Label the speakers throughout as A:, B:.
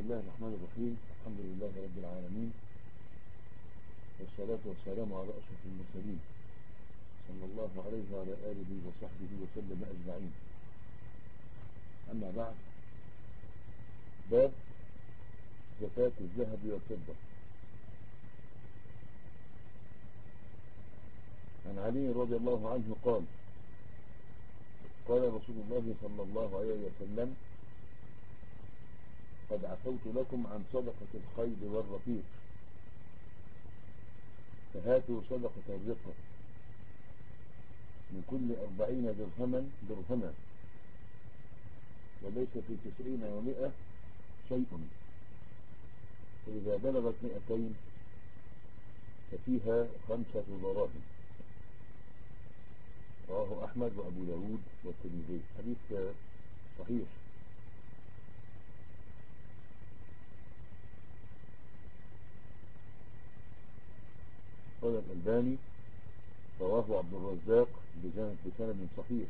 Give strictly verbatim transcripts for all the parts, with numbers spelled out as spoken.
A: الله الرحمن الرحيم. الحمد لله رب العالمين، والصلاة والسلام على أشرف المرسلين صلى الله عليه وعلى آله وصحبه وسلم أجمعين. أما بعد، باب زكاة الذهب والفضة. عن علي رضي الله عنه قال: قال رسول الله صلى الله عليه وسلم: قد عفوت لكم عن صدقة الخيل والرقيق، فهاتوا صدقة الرقة من كل أربعين درهما درهما، وليس في تسعين ومئة شيء، فإذا بلغت مئتين ففيها خمسة دراهم. رواه أحمد وأبو داود والترمذي. حديث صحيح. قال الألباني: رواه عبد الرزاق بسند صحيح.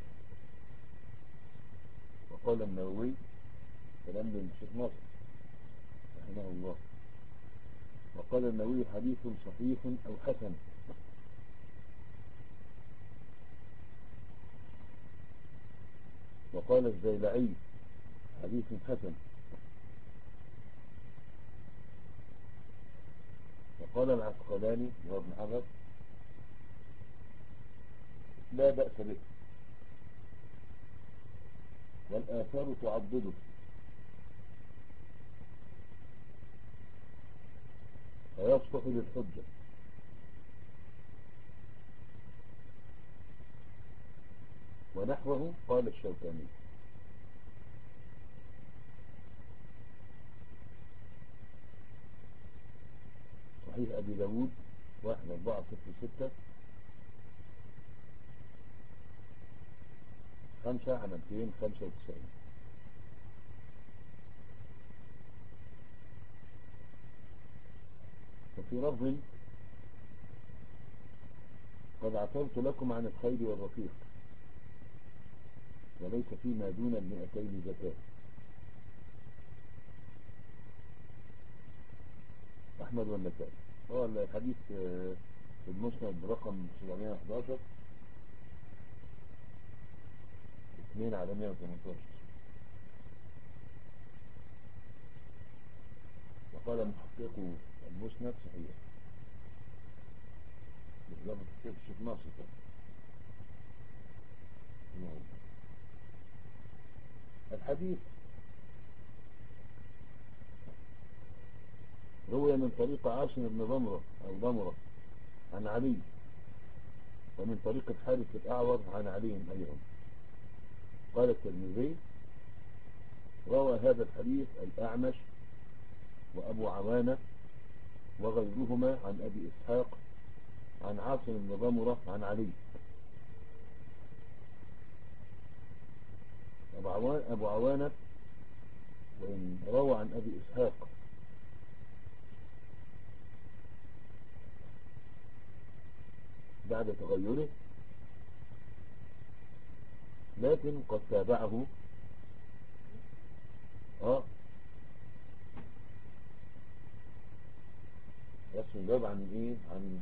A: وقال النووي: كلام للشيخ ناصر رحمه الله، وقال النووي: حديث صحيح أو حسن. وقال الزيلعي: حديث حسن. وقال العسقلاني وابن حجر: لا بأس به، والآثار تعضده، فيصلح للحجة. ونحوه قال الشوكاني. صحيح أبي داود واحد أربعة صفر ستة خمسة عن مئتين خمسة وتسعين. وفي لفظ: قد عفوت لكم عن الخيل والرقيق، وليس فيما دون المئتين زكاة. أحمد والنسائي. هو الحديث في المسند برقم سبعمائة وأحد عشر اثنين على مئة وثمانية عشر. وقال محقق المسند: صحيح، بخلاف تحقيق الشيخ ناصر. الحديث روي من طريق عاصم بن ضمرة أو ضمرة عن علي، ومن طريق الحارث الأعور عن علي أيضا. قال الترمذي: روى هذا الحديث الأعمش وأبو عوانة وغيرهما عن أبي إسحاق عن عاصم بن ضمرة عن علي. أبو عوانة وإن روى عن أبي إسحاق بعد تغيره، لكن قد تابعه اه بس نجاوب عن ايه عن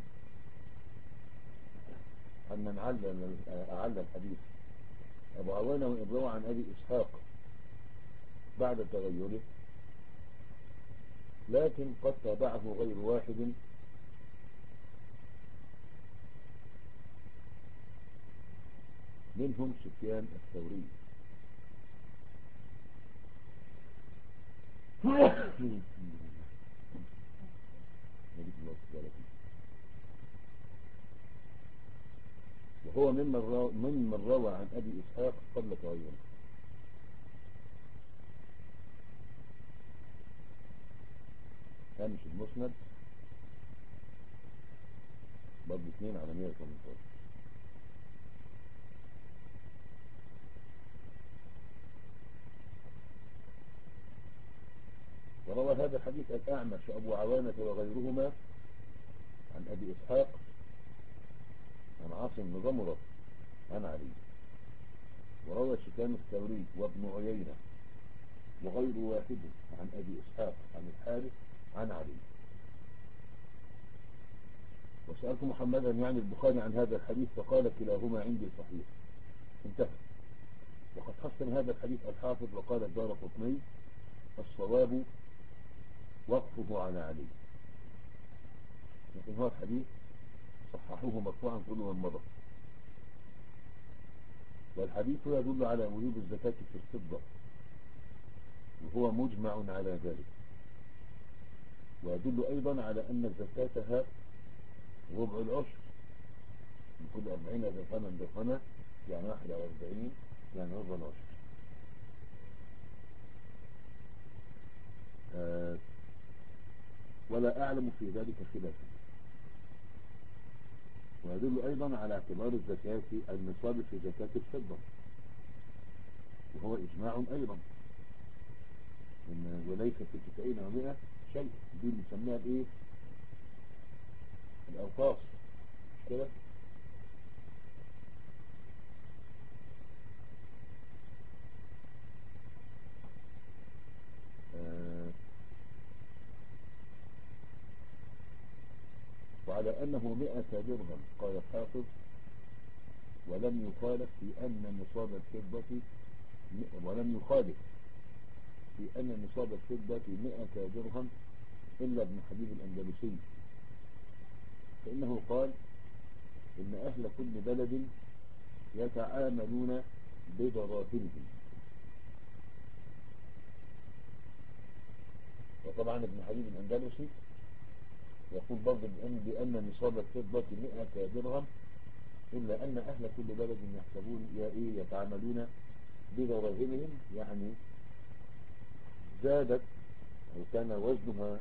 A: عن من علل أعلى الحديث. أبو عوانة وإن روى عن أبي إسحاق بعد تغيره، لكن قد تابعه غير واحد منهم سفيان الثوري. وهو ممن روى عن أبي إسحاق قبل تغيره. هامش المسند برضه اثنين على مئة وثمانية عشر. وروى هذا الحديث الأعمش وأبو عوانة وغيرهما عن أبي إسحاق عن عاصم بن ضمرة عن علي. وروى سفيان الثوري وابن عيينة وغير واحد عن أبي إسحاق عن الحارث عن علي. وسألت محمدا يعني البخاري عن هذا الحديث فقال كلاهما عندي صحيح. انتهى. وقد حسن هذا الحديث الحافظ وقال الدارقطني الصواب وقفه على علي، لكن هو الحديث صححوه مرفوعا كل من مضى. والحديث يدل على وجوب الزكاة في الفضة وهو مجمع على ذلك، ويدل أيضا على أن زكاتها ربع العشر من كل أربعين درهما درهما يعني واحد على أربعين يعني ربع العشر. آه ولا أعلم في ذلك خلافا. ويدل أيضا على اعتبار الزكاة النصاب في زكاة الفضة وهو إجماع أيضا، إن وليس في تسعين ومئة شيء، دي بنسميها الإيه؟ الأوقاص، مش كده؟ آه وعلى أنه مئة درهم قال الحافظ ولم يخالف في أن نصاب الفضة ولم يخالف في أن نصاب الفضة مئة درهم إلا ابن حبيب الأندلسي، فإنه قال إن أهل كل بلد يتعاملون بضرائبهم. وطبعا ابن حبيب الأندلسي يقول برضه بأن, بأن نصاب الفضة مئة درهم إلا أن أهل كل بلد يحسبون يتعاملون بضرائبهم، يعني زادت أو كان وزنها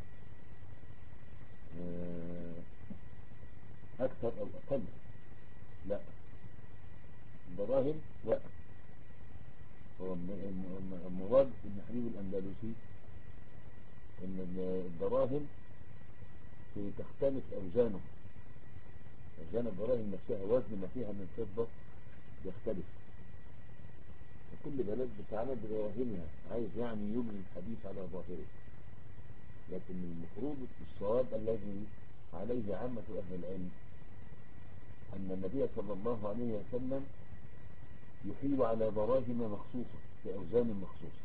A: أكثر أو أقل. لا، الدراهم لا، هو مراد ابن حبيب الأندلسي إن الدراهم تختلف أوزانه، أوزان الدراهم نفسها وزن ما فيها من فضة يختلف، وكل بلد بتعامل بدراهمها، عايز يعني يبني الحديث على ظاهره. لكن المفروض الصواب الذي عليه عامة أهل العلم أن النبي صلى الله عليه وسلم يحيل على دراهم مخصوصة في أوزان مخصوصة.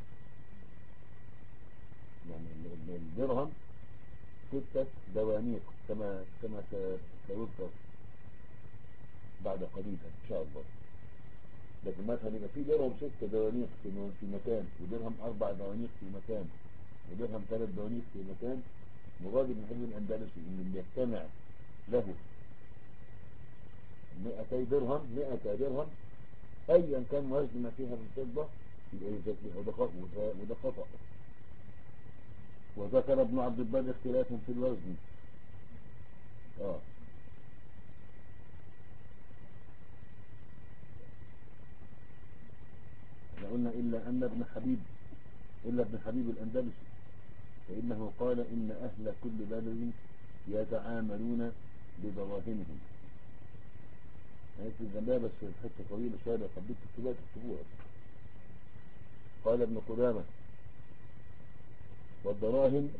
A: يعني الدرهم ستة دوانيق كما كما سيذكر بعد قليل إن شاء الله. لكن مثلا يبقى في درهم ستة دوانيق في مكان، ودرهم أربع دوانيق في مكان، ودرهم ثلاث دوانيق في مكان. مراد ابن حبيب الأندلسي إن اللي يجتمع له مئتي درهم مئة درهم أيا كان وزن ما فيها من فضة وده خطأ. وذكر ابن عبد البر اختلاف في الوزن. اه احنا قلنا إلا أن ابن حبيب إلا ابن حبيب الأندلسي فإنه قال إن أهل كل بلد يتعاملون بدراهمهم. هيك الجنبها بس الحتة طويلة شوية، لو حبيت تكتبوها تكتبوها. قال ابن قدامة والدراهم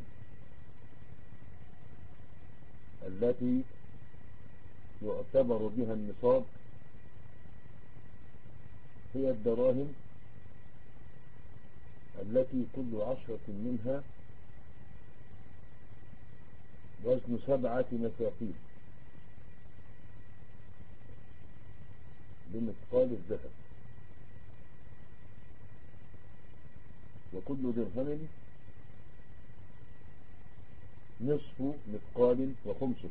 A: التي يعتبر بها النصاب هي الدراهم التي كل عشرة منها وزن سبعة مثاقيل بمثقال الذهب، وكل درهم نصف مثقال وخمسه،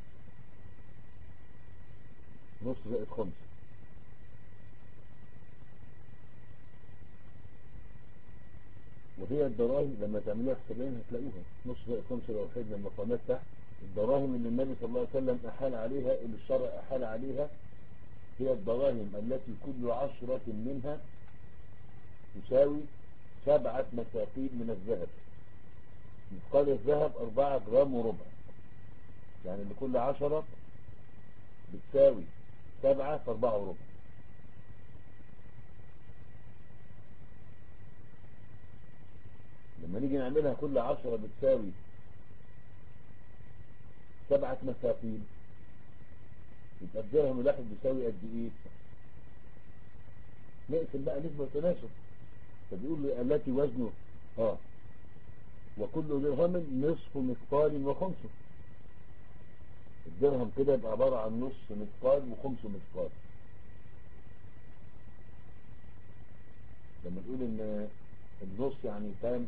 A: نصف زائد خمسة. وهي الدراهم لما تعملوها حسابين هتلاقوها نصف زائد خمسة لو حيدنا المقامات تحت. الدراهم اللي النبي صلى الله عليه وسلم أحال عليها، اللي الشرع أحال عليها، هي الدراهم التي كل عشرة منها تساوي سبعة مثاقيل من الذهب. مثقال الذهب أربعة جرام وربع، يعني لكل عشرة بتساوي سبعة في أربعة وربع. نعملها كل عشرة بتساوي سبعة مثاقيل، يبقى الدرهم الواحد بيساوي قد ايه؟ نقسم بقى نسبة وتناسب. فبيقول لي التي وزنه اه وكل درهم نصف مثقال وخمسه. الدرهم كده يبقى عبارة عن نص مثقال وخمس مثقال. لما نقول ان النص يعني كام؟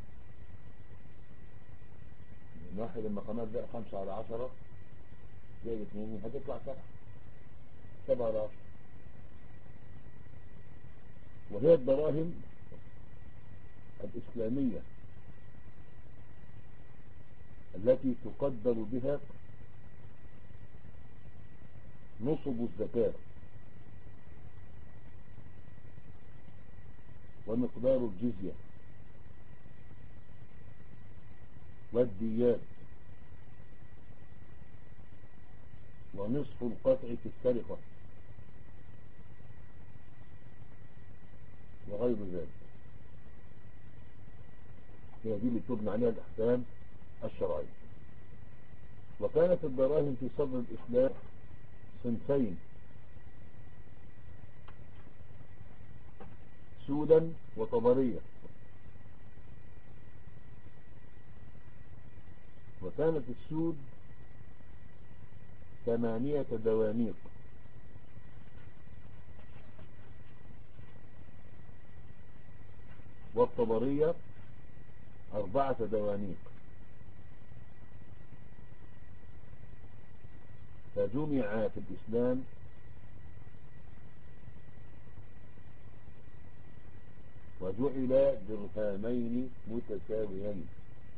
A: من واحد المقامات ده خمسة على عشرة زائد اثنين هتطلع سبعة. سبعة على عشرة. وهي الدراهم الإسلامية التي تقدر بها نصب الزكاة ومقدار الجزية والديات ونصف القطع في السرقة وغير ذلك. هي دي اللي تبنى عليها الأحكام الشرعية. وكانت الدراهم في صدر الإسلام صنفين: سودا وطبرية. وكانت السود ثمانية دوانيق، والطبرية أربعة دوانيق. فجمع في الإسلام وجعل درهمين متساويين.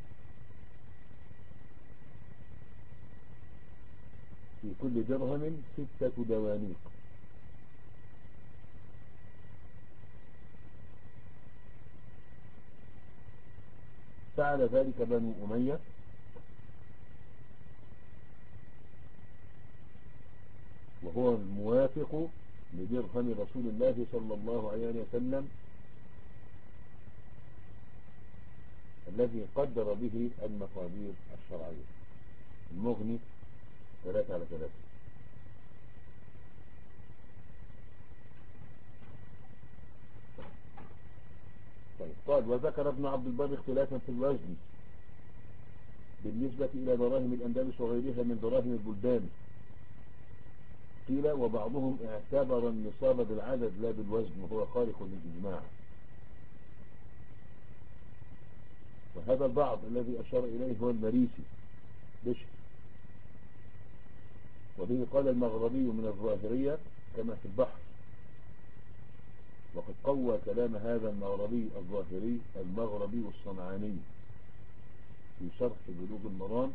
A: في كل درهم ستة دوانيق. فعل ذلك بنو أمية وهو الموافق لدرهم رسول الله صلى الله عليه وسلم الذي قدر به المقادير الشرعية. المغني ثلاثة على ثلاثة. طيب قال: وذكر ابن عبد البر اختلافا في الوزن بالنسبة إلى دراهم الأندلس وغيرها من دراهم البلدان. قيل: وبعضهم اعتبر النصاب بالعدد لا بالوزن، وهو خارق للإجماع. وهذا البعض الذي أشار إليه هو المريسي بشر. وبه قال المغربي من الظاهرية كما في البحر. وقد قوى كلام هذا المغربي الظاهري المغربي الصنعاني في شرح بلوغ المرام،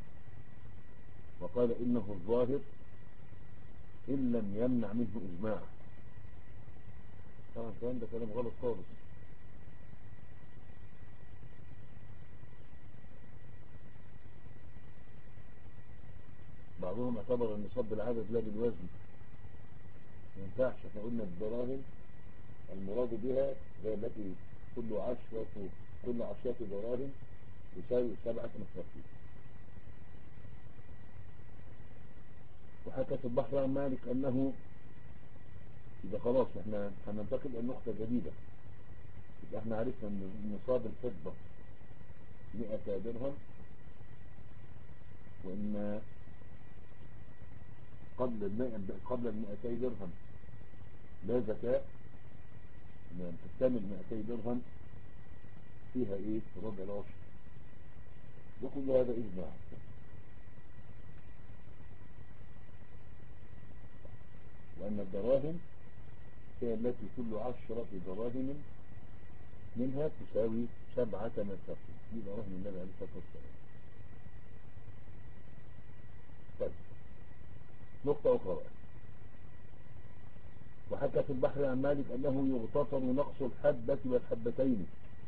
A: وقال إنه الظاهر إن لم يمنع منه إجماع. طبعا كلام ده كلام غلط خالص. بعضهم اعتبر النصاب بالعدد لا بالوزن. ما ينفعش. احنا قلنا الدراهم المراد بها هي التي كل عشرة كل عشرة دراهم يساوي سبعة مثاقيل. وحكى في البحر عن مالك أنه إذا خلاص احنا هننتقل إلى نقطة جديدة. يبقى احنا عرفنا أن نصاب الفضة مئة درهم، وإن قبل المئة قبل المئتي درهم لا زكاة. إن تكتمل مئتي درهم فيها إيه؟ ربع العشر. وكل هذا إجماع. وأن الدراهم هي التي كل عشرة دراهم منها تساوي سبعة مثاقيل. دي دراهم النبي عليه الصلاة والسلام. طيب نقطة أخرى بقى. وحكى في البحر عن مالك أنه يغتفر نقص الحبة والحبتين.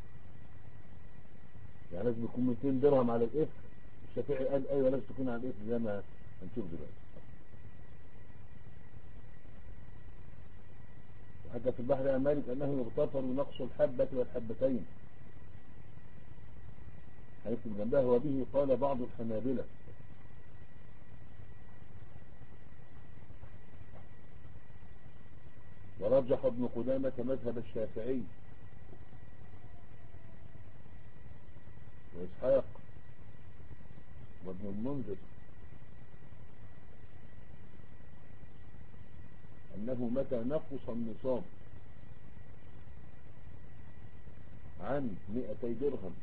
A: يعني لازم يكون مئتين درهم على الإثر. الشافعي قال أيوة لازم تكون على الإثر زي ما هنشوف دلوقتي. وحكى في البحر عن مالك أنه يغتفر نقص الحبة والحبتين. هيكتب جنبها وبه قال بعض الحنابلة. ورجح ابن قدامة مذهب الشافعي وإسحاق وابن المنذر أنه متى نقص النصاب عن مئتي درهم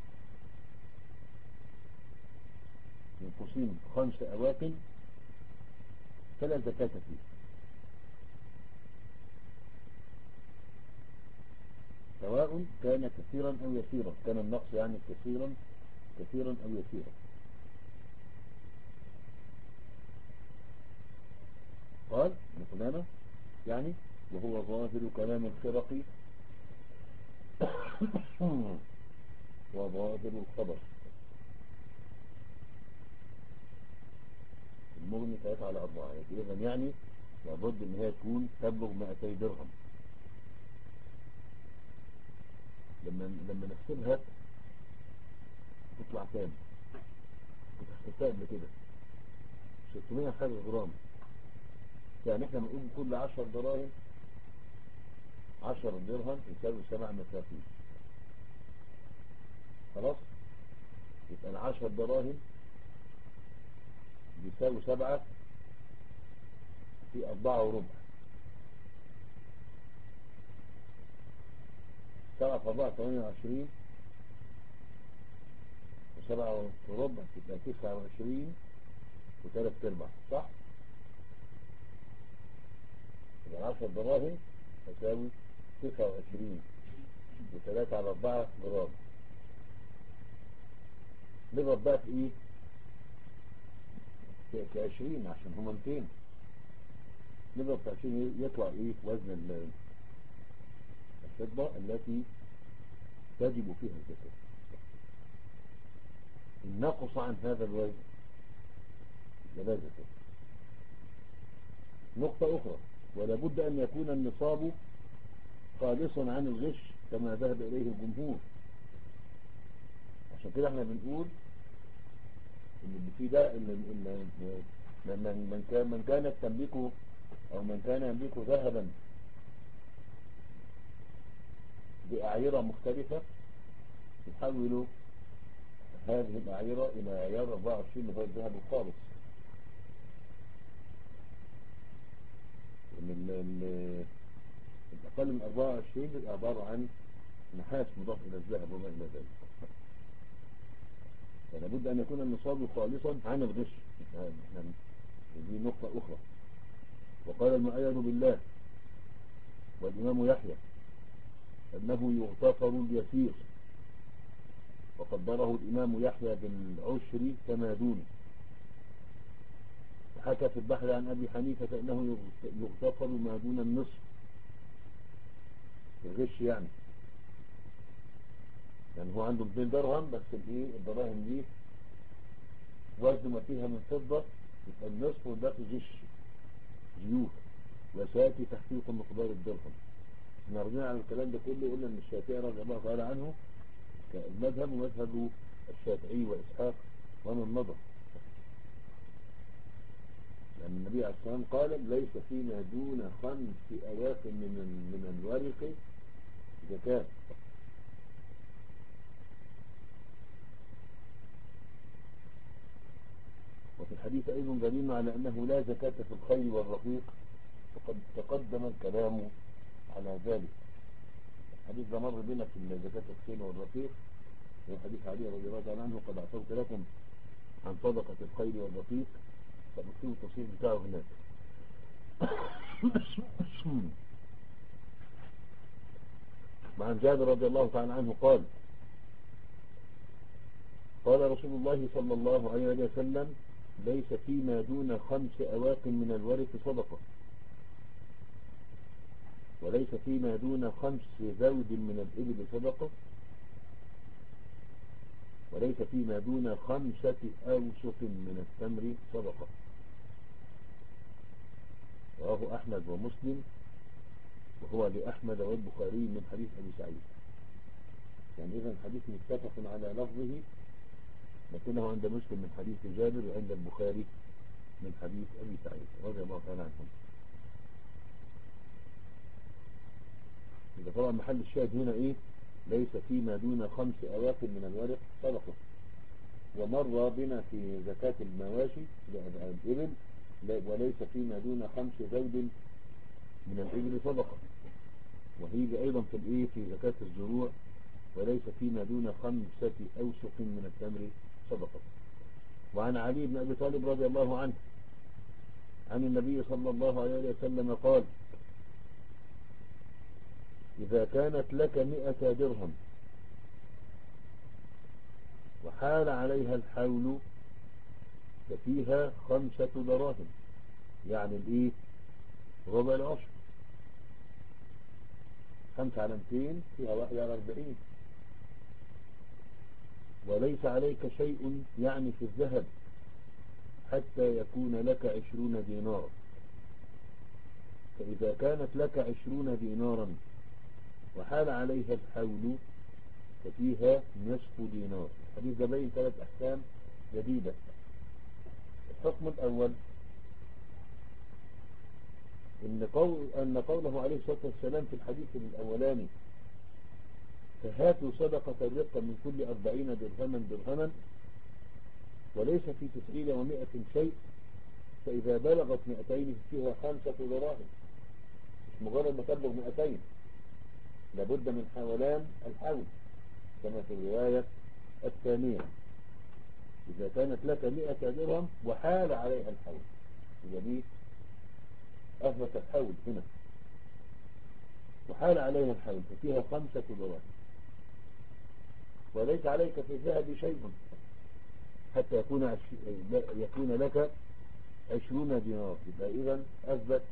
A: من قسيم خمس أواق فلا زكاة فيه، سواء كان كثيرا أو يسيرا، كان النقص يعني كثيرا كثيرا أو يسيرا. قال ابن قدامة يعني وهو ظاهر كلام الخرقي وظاهر الخبر. المغني ثلاثة على أربعة، إذن يعني لابد إن هي تكون تبلغ مئتي درهم. لما لما نحسبها تطلع كام؟ كنت حسبتها قبل كده ستمائة حاجة جرام. يعني احنا بنقول كل عشر دراهم عشر درهم يساوي سبع مسافين. خلاص، يبقى العشر دراهم بيساوي سبعة في أربعة وربع. سبعة في أربعة ثمانية وعشرين وسبعة وربع تبقى تسعة وعشرين وثلاث أرباع، صح؟ يبقى العشر دراهم تساوي تسعة وعشرين وثلاثة على أربعة جرام. نضرب بقى في إيه؟ في عشرين عشان هما مئتين. نضرب في عشرين يطلع إيه وزن الفضة التي تجب فيها الزكاة. إن نقص عن هذا الوزن لا زكاة. نقطة أخرى، ولا بد أن يكون النصاب خالصا عن الغش كما ذهب إليه الجمهور. عشان كده احنا بنقول ان في ده ان من من كان من كانت تملكه او من كان يملكه ذهبا بأعيرة مختلفة يحولوا هذه الأعيرة إلى عيار أربعة وعشرين اللي هو الذهب الخالص. من الأقل من أربعة وعشرين بيبقى عبارة عن نحاس مضاف إلى الذهب وما إلى ذلك. فلا بد أن يكون النصاب خالصا عن الغش. دي نقطة أخرى. وقال المؤيد بالله والإمام يحيى أنه يغتفر اليسير، وقدره الإمام يحيى بالعشر كما دونه. حكى في البحر عن أبي حنيفة أنه يغتفر ما دون النصف الغش. يعني يعني هو عنده مئتين درهم بس الايه الدراهم دي وزن ما فيها من فضة، يبقى النصف والباقي غش جيوف، وسيأتي تحقيق مقدار الدرهم. احنا رجعنا على الكلام ده كله، قلنا ان الشافعي رضي الله تعالى عنه المذهب ومذهب الشافعي وإسحاق ومن مضى، لأن النبي عليه الصلاة والسلام قال ليس فيما دون خمس أواق من من الورق زكاة. وفي الحديث أيضا دليل على أنه لا زكاة في الخيل والرقيق، وقد تقدم الكلام على ذلك. الحديث ده مر بنا في زكاة الخيل والرقيق، وحديث علي رضي الله تعالى عنه قد أعطوت لكم عن صدقة الخيل والرقيق، فنكتب التفصيل بتاعه هناك. وعن جابر رضي الله تعالى عنه قال قال رسول الله صلى الله عليه وسلم ليس فيما دون خمس أواق من الورق صدقة، وليس فيما دون خمس زود من الإبل صدقة، وليس فيما دون خمسة أوسق من التمر صدقة. رواه أحمد ومسلم، وهو لأحمد والبخاري من حديث أبي سعيد. يعني إذا الحديث متفق على لفظه لكنه عند مسلم من حديث جابر وعند البخاري من حديث أبي سعيد رضي الله تعالى عنهم. إذا طبعا محل الشاهد هنا إيه؟ ليس فيما دون خمس أواق من الورق صدقة. ومر بنا في زكاة المواشي الإبل وليس فيما دون خمس زود من الإبل صدقة. وهيجي أيضا في الإيه في زكاة الزروع وليس فيما دون خمسة أوسق من التمر صدقة. وعن علي بن أبي طالب رضي الله عنه عن النبي صلى الله عليه وسلم قال: إذا كانت لك مئة درهم وحال عليها الحول ففيها خمسة دراهم، يعني الإيه ربع العشر. خمسة على مئتين فيها واحد على أربعين. وليس عليك شيء يعني في الذهب حتى يكون لك عشرون دينار، فإذا كانت لك عشرون دينارا وحال عليها الحول ففيها نصف دينار. الحديث ده بين ثلاث أحكام جديدة. الحكم الأول إن, قول أن قوله عليه الصلاة والسلام في الحديث الأولاني: فهاتوا صدقة الرقة من كل أربعين درهما درهما، وليس في تسعين ومائة شيء، فإذا بلغت مئتين فيها خمسة دراهم. مش مجرد ما تبلغ مئتين، لابد من حولان الحول كما في الرواية الثانية: إذا كانت لك مئة درهم وحال عليها الحول. إذا دي أثبت الحول هنا، وحال عليها الحول ففيها خمسة دراهم. وليس عليك في الذهب شيء حتى يكون عش... يكون لك عشرون دينار. يبقى إذن أثبت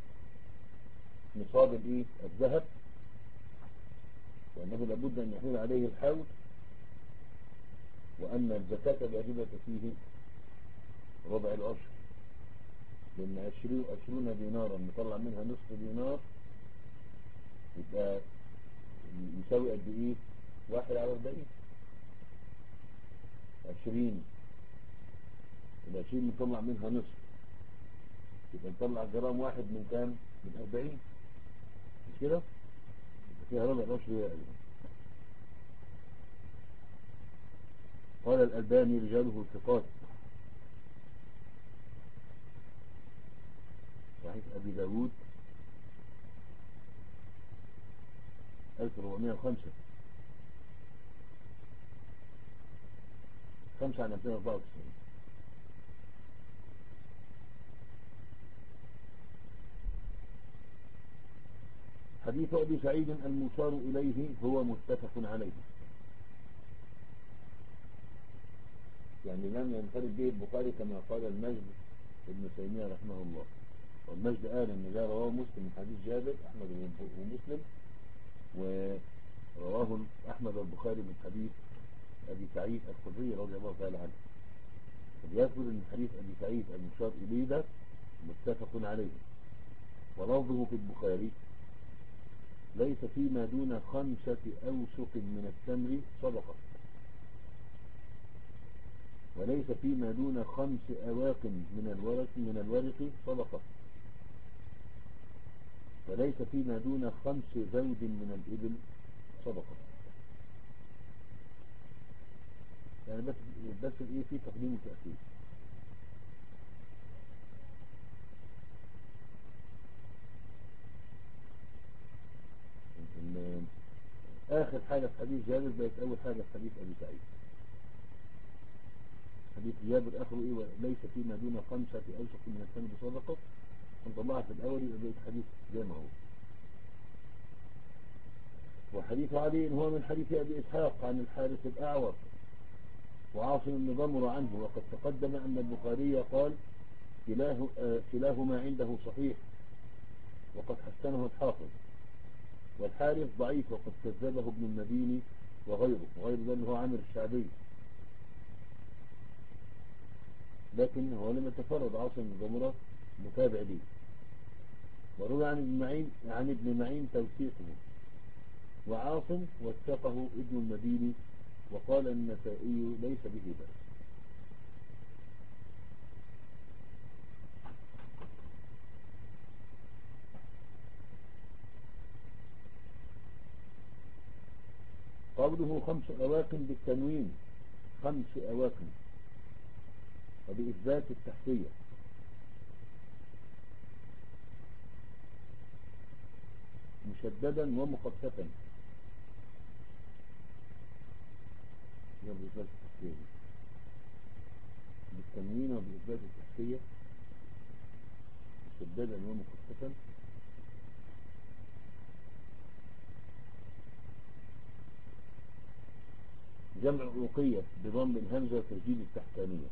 A: نصاب الإيه الذهب، وأنه لابد أن يحول عليه الحول، وأن الزكاة الواجبة فيه ربع العشر، لأن عشرون دينارا نطلع منها نصف دينار يبقى يساوي قد إيه؟ واحد على أربعين. عشرين العشرين نطلع منها نصف يبقى نطلع جرام واحد من كام؟ من أربعين. مش كده؟ يبقى فيها ربع العشر يا أيضا. قال الألباني: رجاله ثقات. صحيح أبي داود ألف وأربعمائة وخمسة، خمسة على مئتين وأربعة وتسعين. حديث أبي سعيد المشار إليه هو متفق عليه، يعني لم ينفرد به البخاري كما قال المجد ابن تيمية رحمه الله. والمجد قال ان ده رواه مسلم من حديث جابر احمد ومسلم، ورواه احمد والبخاري من حديث ابي سعيد الخدري رضي الله تعالى عنه. فبيذكر ان حديث ابي سعيد المشار اليه ده متفق عليه. ولفظه في البخاري: ليس فيما دون خمسة أوسق من التمر صدقة، وليس فيما دون خمس أواق من الورق من الورق صدقة، وليس فيما دون خمس زود من الإبل صدقة. يعني بس بس الايه في تقديم وتأخير. آخر حاجة في حديث جابر بقت أول حاجة في حديث أبي سعيد. حديث جابر آخره إيه؟ ليس فيما دون خمسة أوسق من التمر صدقة. نطلعها في الأول يبقى بقت حديث زي ما هو. وحديث علي هو من حديث أبي إسحاق عن الحارث الأعور وعاصم بن ضمر عنه، وقد تقدم أن البخاري قال: كلاه كلاهما عنده صحيح، وقد حسنه الحافظ. والحارث ضعيف وقد كذبه ابن المديني وغيره، وغير ده اللي هو عامر الشعبي، لكن هو لم يتفرد عاصم بن ضمرة متابع ليه. وروى عن ابن معين عن ابن معين توثيقه، وعاصم وثقه ابن المديني، وقال النسائي ليس به بأس. قوله خمس أواكن بالتنوين، خمس أواكن، وبإثبات التحتية. مشددا ومخففا، يا بإثبات التحتية بالتنوين وبإثبات التحتية، مشددا ومخففا. جمع أوقية بضم الهمزة وتشديد التحتانية.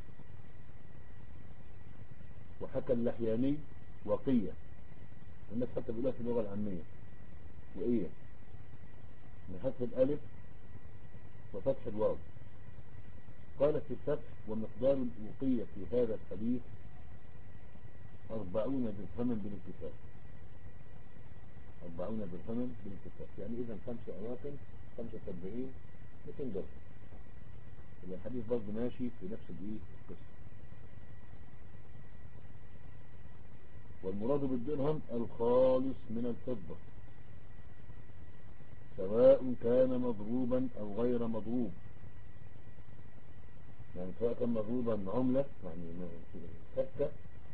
A: وحكى اللحياني وقية، الناس حتى بيقولها في اللغة العامية وإيه، من حذف الألف وفتح الواو. قال في الفتح: ومقدار الأوقية في هذا الحديث أربعون درهما بالاتفاق. أربعون درهما بالاتفاق، يعني إذا خمسة أواكن خمسة وسبعين مئتين درهم. الحديث برضه ماشي في نفس الإيه القصة. والمراد بالدرهم الخالص من الفضة، سواء كان مضروبا أو غير مضروب. يعني سواء كان مضروبا عملة يعني فكة،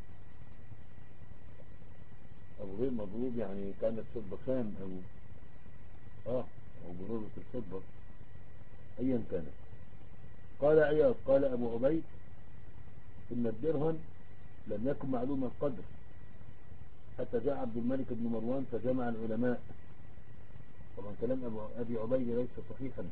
A: أو غير مضروب يعني كانت فضة خام أو آه أو برودة الفضة أيا كانت. قال عياض: قال أبو عبيد: إن الدرهم لم يكن معلوم القدر حتى جاء عبد الملك بن مروان فجمع العلماء. طبعا كلام أبو أبي عبيد ليس صحيحا.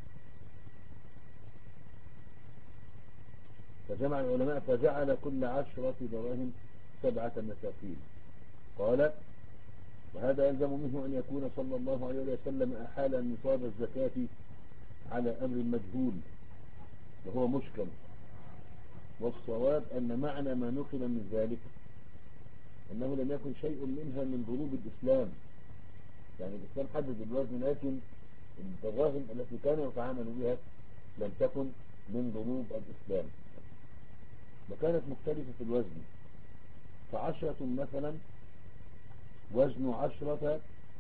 A: فجمع العلماء فجعل كل عشرة دراهم سبعة مساكين. قال: وهذا يلزم منه أن يكون صلى الله عليه وسلم أحال نصاب الزكاة على أمر مجهول وهو مشكل. والصواب أن معنى ما نقل من ذلك أنه لم يكن شيء منها من ضروب الإسلام. يعني الإسلام حدد الوزن، لكن الدراهم التي كان يتعامل بها لم تكن من ضروب الإسلام، وكانت مختلفة في الوزن. فعشرة مثلا وزن عشرة،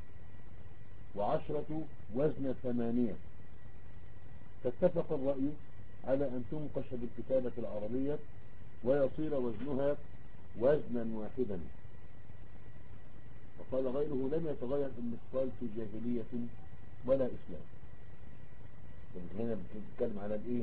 A: وعشرة وزن ثمانية. فاتفق الرأي على أن تنقش بالكتابة العربية ويصير وزنها وزنا واحدا. وقال غيره: لم يتغير المثقال في جاهلية ولا إسلام. هنا بنتكلم على الايه،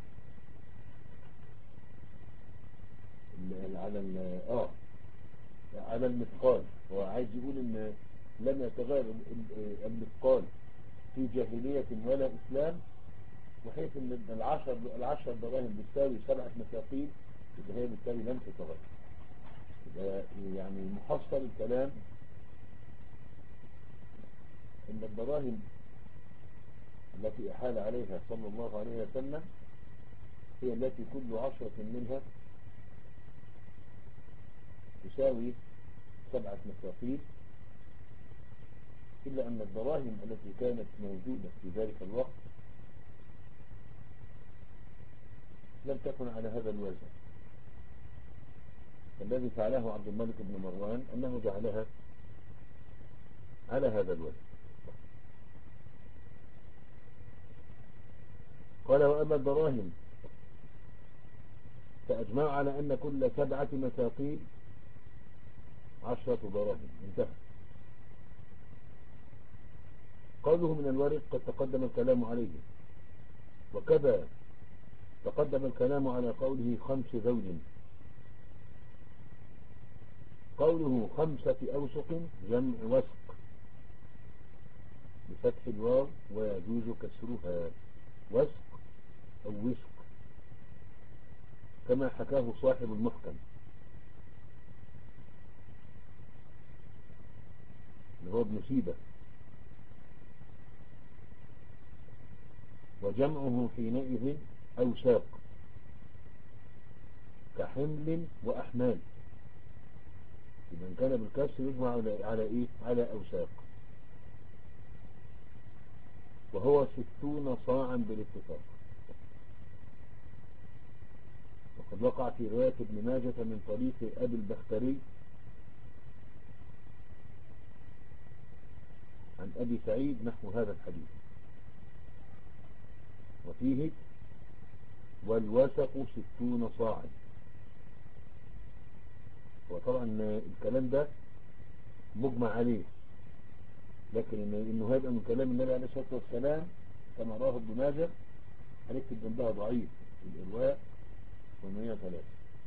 A: على ال اه على المثقال. هو عايز يقول ان لم يتغير المثقال في جاهلية ولا إسلام، وحيث ان العشر العشر دراهم بتساوي سبعة مساقين، يبقى هي بالتالي لم تتغير. يعني محصل الكلام ان الدراهم التي أحال عليها صلى الله عليه وسلم هي التي كل عشرة منها تساوي سبعة مساقين، إلا أن الدراهم التي كانت موجودة في ذلك الوقت لم تكن على هذا الوزن. الذي فعله عبد الملك بن مروان أنه جعلها على هذا الوزن. قال: وأما الدراهم فأجمعوا على أن كل سبعة مساقين عشرة دراهم. انتهى. قوله من الورق قد تقدم الكلام عليه، وكذا تقدم الكلام على قوله خمس زوج. قوله خمسة أوسق جمع وسق بفتح الواو ويجوز كسرها، وسق أو وسق، كما حكاه صاحب المحكم اللي هو ابن سيبة. وجمعه حينئذ أوساق كحمل وأحمال. إذا كان بالكسر يجمع على, على إيه؟ على أوساق، وهو ستون صاعا بالاتفاق. وقد وقع في رواية ابن ماجة من طريق أبي البختري عن أبي سعيد نحو هذا الحديث. وفيه والوسق ستون صاعا. وطبعا الكلام ده مجمع عليه، لكن انه هيبقى من كلام النبي عليه الصلاة والسلام كما رواه ابن ماجه هنكتب جنبها ضعيف الإرواء ثمانمائة وثلاثة.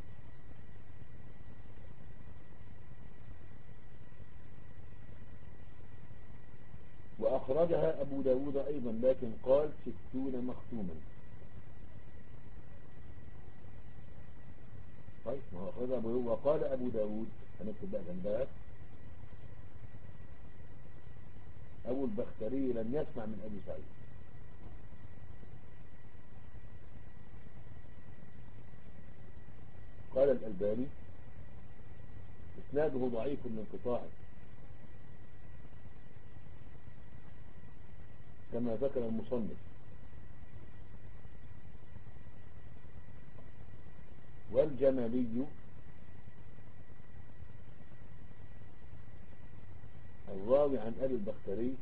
A: وأخرجها أبو داود أيضا لكن قال ستون مختوما. طيب ما هو أخرجها أبو داود وقال أبو داود هنكتب بقى جنبها أبو البختري لم يسمع من أبي سعيد. قال الألباني إسناده ضعيف لانقطاعه كما ذكر المصنف، والجمالي الراوي عن أبي البختري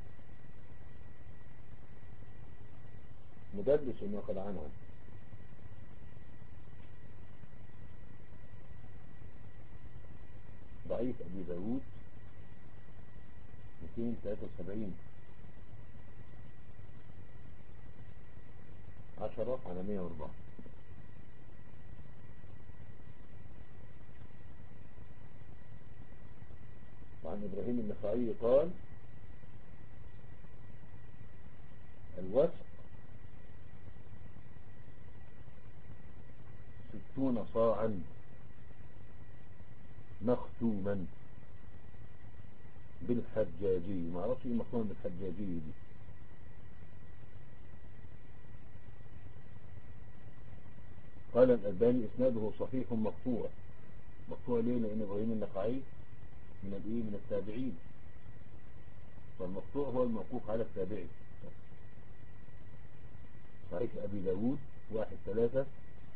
A: مدلس وقد عنه. ضعيف أبي داود مئتين وثلاثة وسبعين عشرة على مئة وأربعة. وعن إبراهيم النخعي قال الوسق ستون صاعا مختوما بالحجاجي. ما اعرفش ايه مختوما بالحجاجي دي. قال الألباني اسناده صحيح مقطوع. مقطوع ليه؟ لأن إبراهيم النخعي من الايه من التابعين، فالمقطوع هو الموقوف على التابعي. صحيح أبي داود واحد ثلاثة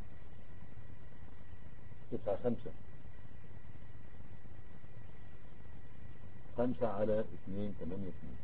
A: تسعة خمسة خمسة على اثنين ثمانية اثنين.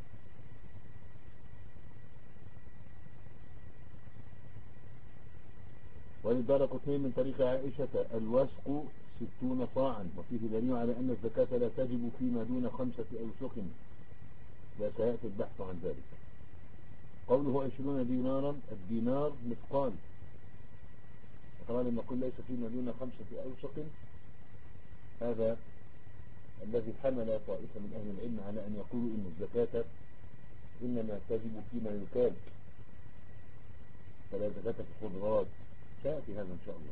A: وللدارقطني من طريق عائشة الوسق ستون صاعا، وفيه دليل على أن الزكاة لا تجب فيما دون خمسة أوسق، وسيأتي البحث عن ذلك. قوله عشرون دينارا، الدينار مثقال. طبعا لما قل ليس فيما دون خمسة أوسق هذا الذي حمل طائفة من أهل العلم على أن يقولوا إن الزكاة إنما تجب فيما يكاد، فلا زكاة في الخضروات. سيأتي هذا إن شاء الله.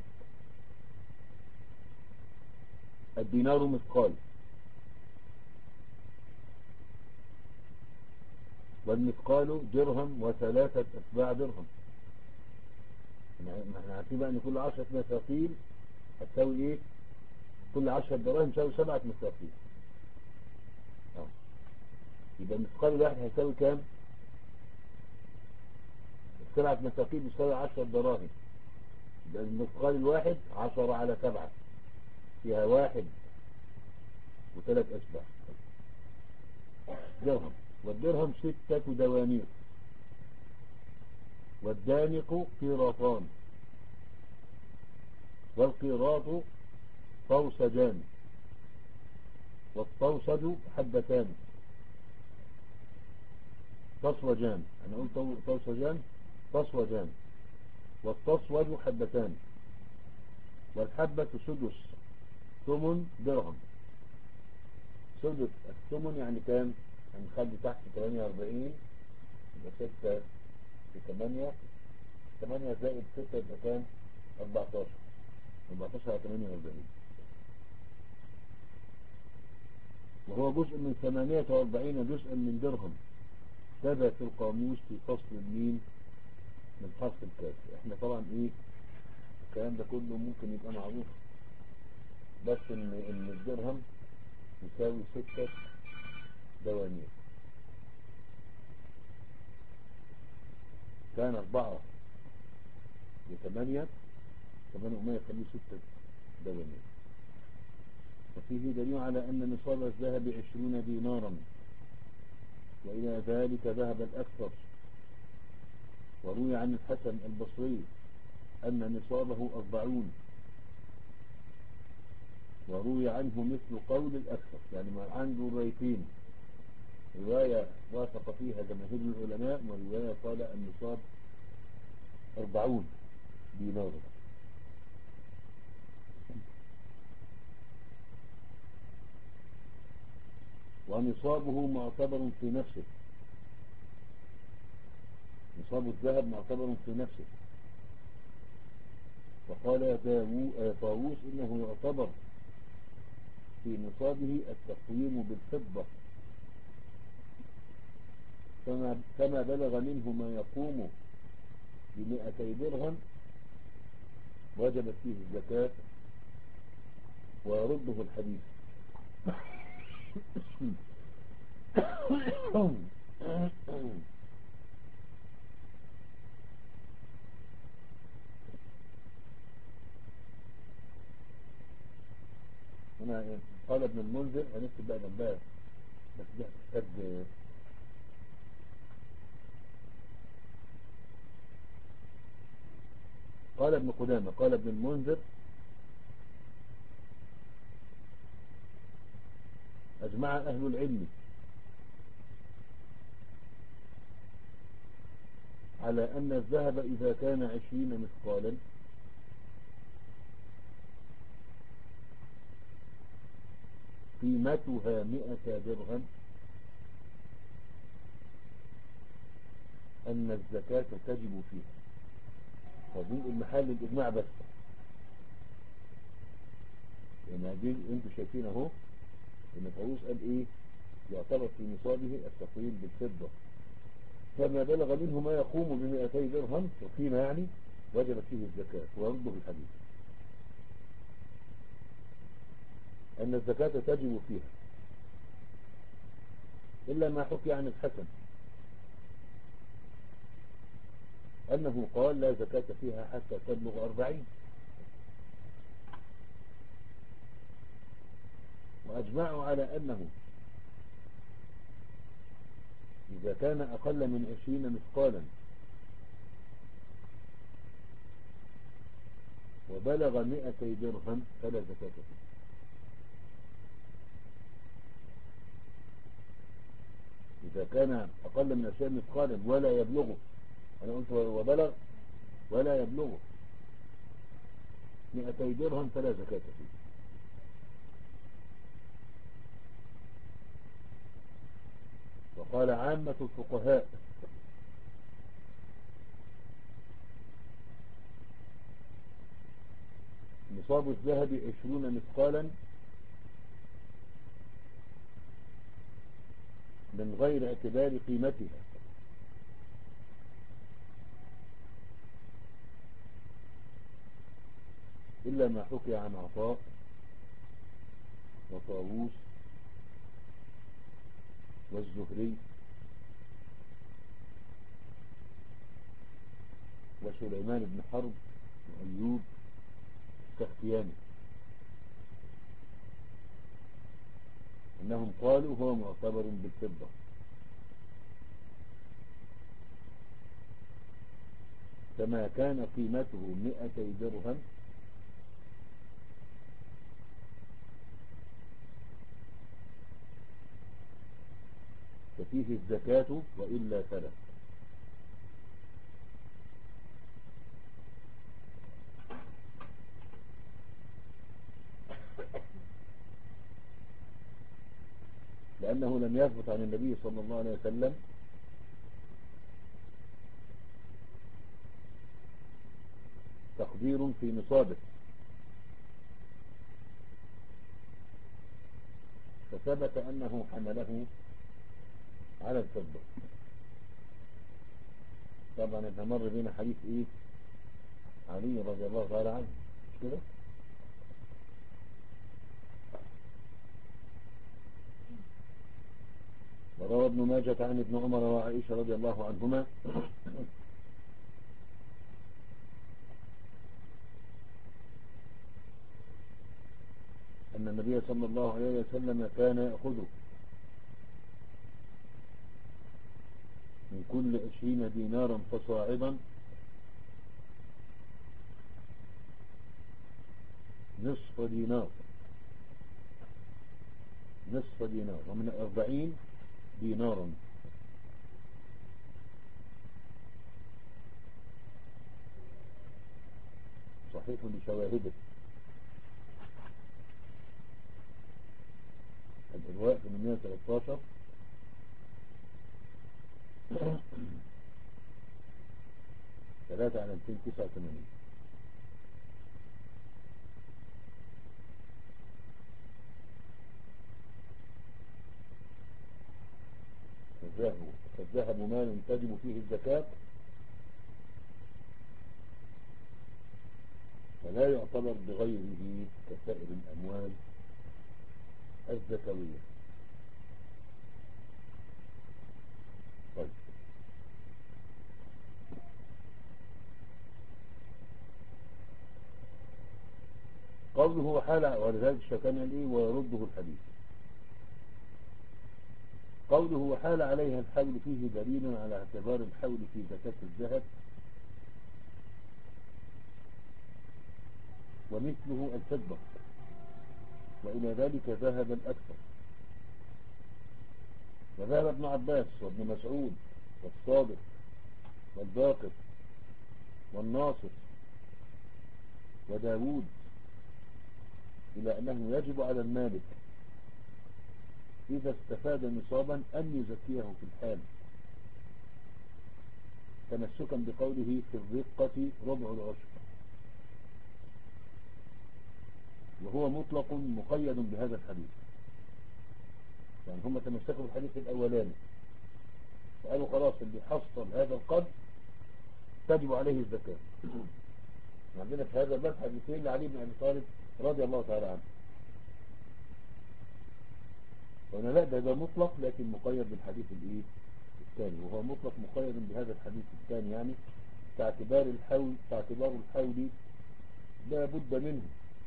A: الدينار مثقال، والمثقال درهم وثلاثة أتباع درهم. احنا عارفين بقى ان كل عشرة مثاقيل هتساوي ايه؟ كل عشرة دراهم تساوي سبعة مثاقيل. اه يبقى المثقال الواحد هيساوي كام؟ سبعة مثاقيل بيساوي عشرة دراهم. يبقى المثقال الواحد عشرة على سبعة فيها واحد وثلاث أتباع درهم. والدرهم ستة دوانيق، والدانق قيراطان، والقيراط طوسجان، والطوسج حبتان. تصوجان، أنا قلت طوسجان تصوجان، والتصوج حبتان. والحبة سدس ثمن درهم. سدس الثمن يعني كام؟ هنخلي تحت ثمانية وأربعين يبقى ستة في ثمانية، ثمانية زائد ستة يبقى كام؟ أربعتاشر. أربعتاشر على ثمانية وأربعين، وهو جزء من ثمانية وأربعين جزءا من درهم. تابع في القاموس في فصل الميم من حرف الكاف. احنا طبعا ايه الكلام ده كله ممكن يبقى معروف، بس ان ان الدرهم يساوي ستة دوانيق. كان أربعة وثمانية، ثمانية ومية يخليه ستة دوانيق. وفيه دليل على أن نصاب الذهب عشرون دينارا، وإلى ذلك ذهب الأكثر، وروي عن الحسن البصري أن نصابه أربعون، وروي عنه مثل قول الأكثر، يعني ما عنده روايتين، رواية وافق فيها جماهير العلماء ورواية قال النصاب أربعون دينار. ونصابه معتبر في نفسه، نصاب الذهب معتبر في نفسه. وقال طاووس إنه يعتبر في نصابه التقويم بالفضة، كما بلغ منه ما يقوم بمئتي درهم وجبت فيه الزكاة ويرده الحديث. هنا قال ابن المنذر، هنكتب بقى جنبها بس دي هتحتاج قال ابن قدامة قال ابن المنذر أجمع أهل العلم على أن الذهب إذا كان عشرين مثقالا قيمتها مئة درهم أن الزكاة تجب فيها. فدي المحل الإجماع بس، يعني دي انتوا شايفين اهو ان طاووس قال ايه؟ يعتبر في نصابه التقويم بالفضة، فما بلغ منه ما يقوم بمئتي درهم القيمة يعني وجبت فيه الزكاة، ويرده الحديث أن الزكاة تجب فيها إلا ما حكي عن الحسن أنه قال لا زكاة فيها حتى تبلغ أربعين. وأجمعوا على أنه إذا كان أقل من عشرين مثقالا وبلغ مئتي درهم فلا زكاة فيه. إذا كان أقل من عشرين مثقالا ولا يبلغه، أنا قلت وبلغ ولا يبلغه مئتي درهم فلا زكاة فيه. وقال عامة الفقهاء نصاب الذهب عشرون مثقالا من غير اعتبار قيمتها، إلا ما حكي عن عطاء وطاووس والزهري وسليمان بن حرب وأيوب السختياني أنهم قالوا هو معتبر بالفضة، كما كان قيمته مئتي درهم ففيه الزكاة وإلا فلا. لأنه لم يثبت عن النبي صلى الله عليه وسلم تقدير في نصابه، فثبت أنه حمله على الفضة. طبعا احنا مر بينا حديث ايه علي رضي الله تعالى عنه، مش كده؟ وروى ابن ماجة عن ابن عمر وعائشة رضي الله عنهما أن النبي صلى الله عليه وسلم كان يأخذ من كل عشرين دينارا فصاعدا نصف دينار نصف دينار، ومن أربعين دينارا. صحيح لشواهده. الإرواء في مئة وثلاثة عشر ثلاثة على مئتين وتسعة وثمانين. فالذهب مال تجب فيه الزكاة فلا يعتبر بغيره كسائر الأموال الزكوية. طيب، قوله حال، ولذلك الشيطان قال ايه ويرده الحديث. قوله حال عليها الحول فيه دليل على اعتبار الحول في زكاة الذهب، ومثله الفضة، وإلى ذلك ذهب الأكثر. وذهب ابن عباس وابن مسعود والصادق والباقر والناصر وداود إلى أنه يجب على المالك إذا استفاد نصابا أن يزكيه في الحال، تمسكا بقوله في الرقة ربع العشر، وهو مطلق مقيد بهذا الحديث. يعني هم تمسكوا بالحديث الأولاني وقالوا خلاص اللي حصل هذا القدر تجب عليه الزكاة. عندنا في هذا الباب حديثين لعلي بن أبي طالب رضي الله تعالى عنه، وأنا لا ده, ده مطلق لكن مقيد بالحديث الايه الثاني، وهو مطلق مقيد بهذا الحديث الثاني، يعني باعتبار الحول باعتبار الحول لا بد منه.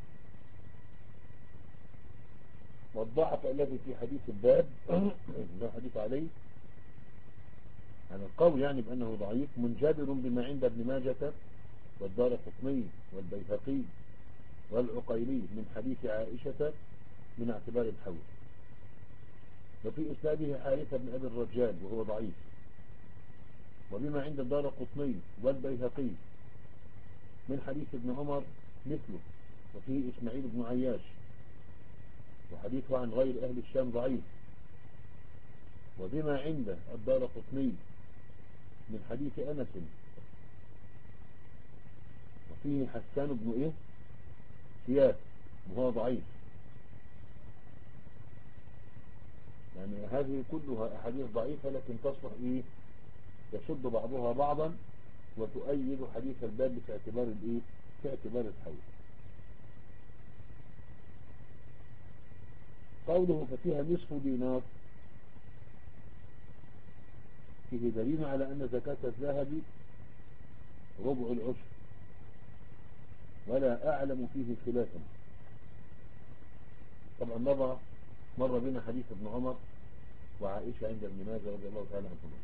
A: والضعف الذي في حديث الباب ده حديث عليه عن القول يعني بأنه ضعيف منجبر بما عند ابن ماجة والدارقطني والبيهقي والعقيلي من حديث عائشة من اعتبار الحول. وفي إسناده حارثة بن أبي الرجال وهو ضعيف، وبما عند الدارقطني والبيهقي من حديث ابن عمر مثله، وفيه إسماعيل بن عياش وحديثه عن غير أهل الشام ضعيف، وبما عند الدارقطني من حديث أنس وفيه حسان بن إيه سياف وهو ضعيف. يعني هذه كلها أحاديث ضعيفة لكن تصلح إيه يشد بعضها بعضا وتؤيد حديث الباب في اعتبار الإيه في اعتبار الحول. قوله ففيها نصف دينار فيه دليل على أن زكاة الذهب ربع العشر، ولا أعلم فيه خلافا. طبعا مر مر بنا حديث ابن عمر وعائشة عند ابن ماجه رضي الله تعالى عنهما.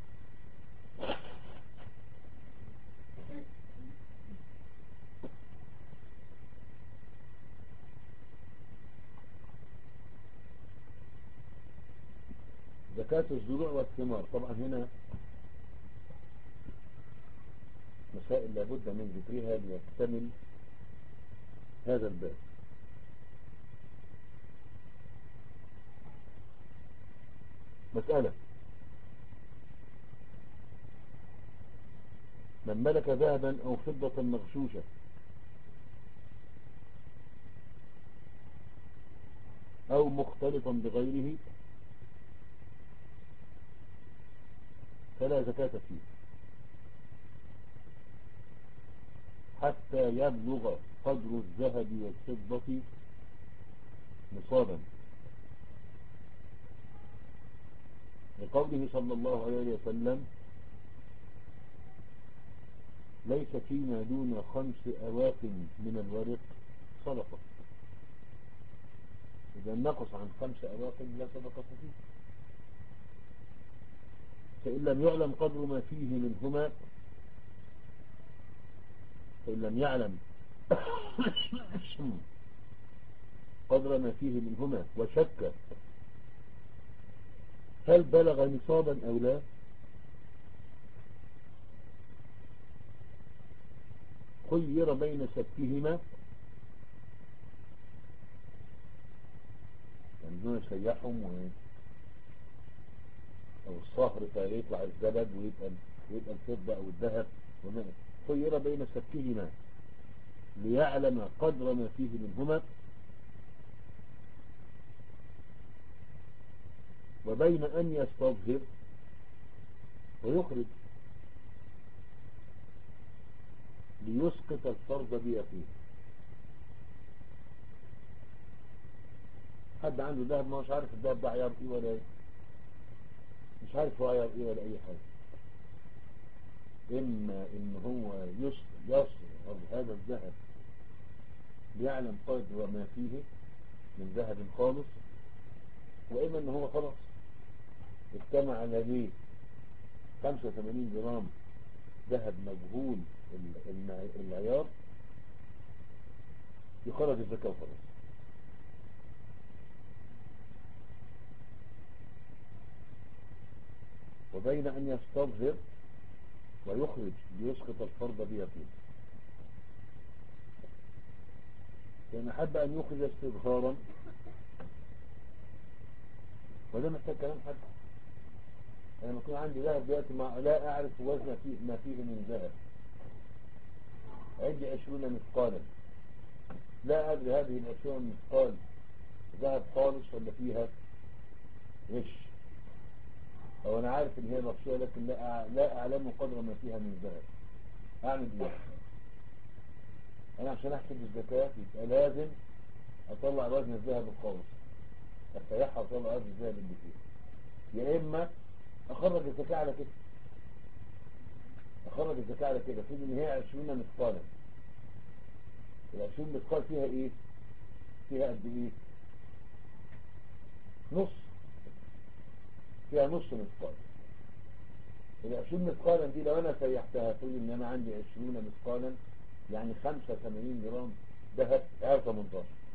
A: زكاة الزروع والثمار، طبعا هنا مسائل لابد من ذكرها ليكتمل هذا الباب. مسألة: من ملك ذهبا أو فضة مغشوشة أو مختلطا بغيره فلا زكاة فيه حتى يبلغ قدر الذهب والفضة نصابا، لقوله صلى الله عليه وسلم: ليس فيما دون خمس أواق من الورق صدقة. إذا نقص عن خمس أواق لا صدقة فيه. فإن لم يعلم قدر ما فيه منهما فإن لم يعلم قدر ما فيه منهما وشك هل بلغ نصابا أو لا خير بين سبكهما، يعني دون يسيحهم و... أو الصهر فيطلع الزبد ويبقى, ويبقى الفضة أو الذهب، خير بين سبكهما ليعلم قدر ما فيه منهما وبين أن يستظهر ويخرج ليسقط الفرض بيقين. حد عنده ذهب ما مش عارف الذهب ده عيار ايه ولا ايه، مش عارف هو عيار ايه ولا اي حاجة، اما ان هو يصهر هذا الذهب ليعلم قدر ما فيه من ذهب خالص، واما ان هو خلاص اجتمع عليه خمسة وثمانين جرام ذهب مجهول العيار يخرج الزكاة وخلاص. وبين أن يستظهر ويخرج ليسقط الفرض بيقين. لأن أحب أن يخرج استظهارا وده محتاج كلام حد. أنا لما يكون عندي ذهب دلوقتي ما لا أعرف وزن فيه ما فيه من ذهب، عندي عشرون مثقالا، لا أدري هذه العشرون مثقال ذهب خالص ولا فيها غش، أو أنا عارف إن هي مغشوة لكن لا لا أعلم قدر ما فيها من ذهب، أعمل إيه؟ أنا عشان أحسب الزكاة يبقى لازم أطلع وزن الذهب الخالص، أفتحها وأطلع وزن الذهب اللي فيه، يا إما أخرج الزكاة على كده، أخرج الزكاة على كده في إن هي عشرين مثقالا. العشرين مثقال فيها إيه؟ فيها قد إيه؟ نص، فيها نص مثقال. العشرين مثقالا دي لو أنا سيحتها تقول إن أنا عندي عشرين مثقالا يعني خمسة وثمانين جرام ذهب عيار ثمانية عشر.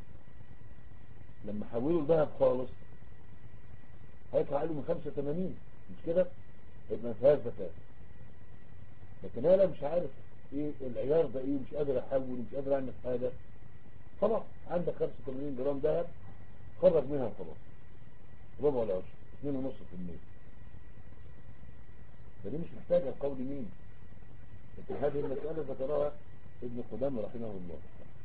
A: لما حولوا الذهب خالص هيطلع له من خمسة وثمانين، مش كده؟ يبقى ما فيهاش زكاة. لكن انا مش عارف ايه العيار ده ايه، مش قادر احول ومش قادر اعمل حاجه، خلاص عندك خمسة وثمانين جرام ذهب خرج منها خلاص ربع ولا عشر اثنين ونص في المية. فدي مش محتاجه قول مين، لكن هذه المساله ذكرها ابن قدامه رحمه الله.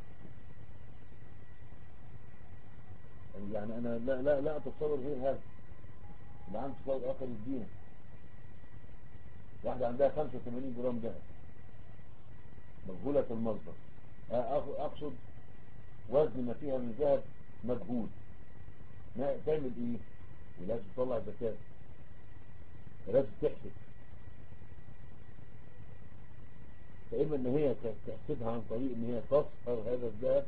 A: يعني انا لا لا لا اتصور غير هذا، اللي عندي تصور اخر الدين. واحده عندها خمسة وثمانين جرام ذهب مجهوله المصدر، اقصد وزن ما فيها من ذهب مجهول، ما تعمل ايه؟ ولازم تطلع زكاة، لازم تحسب. فإما ان هي تحسبها عن طريق ان هي تصهر هذا الذهب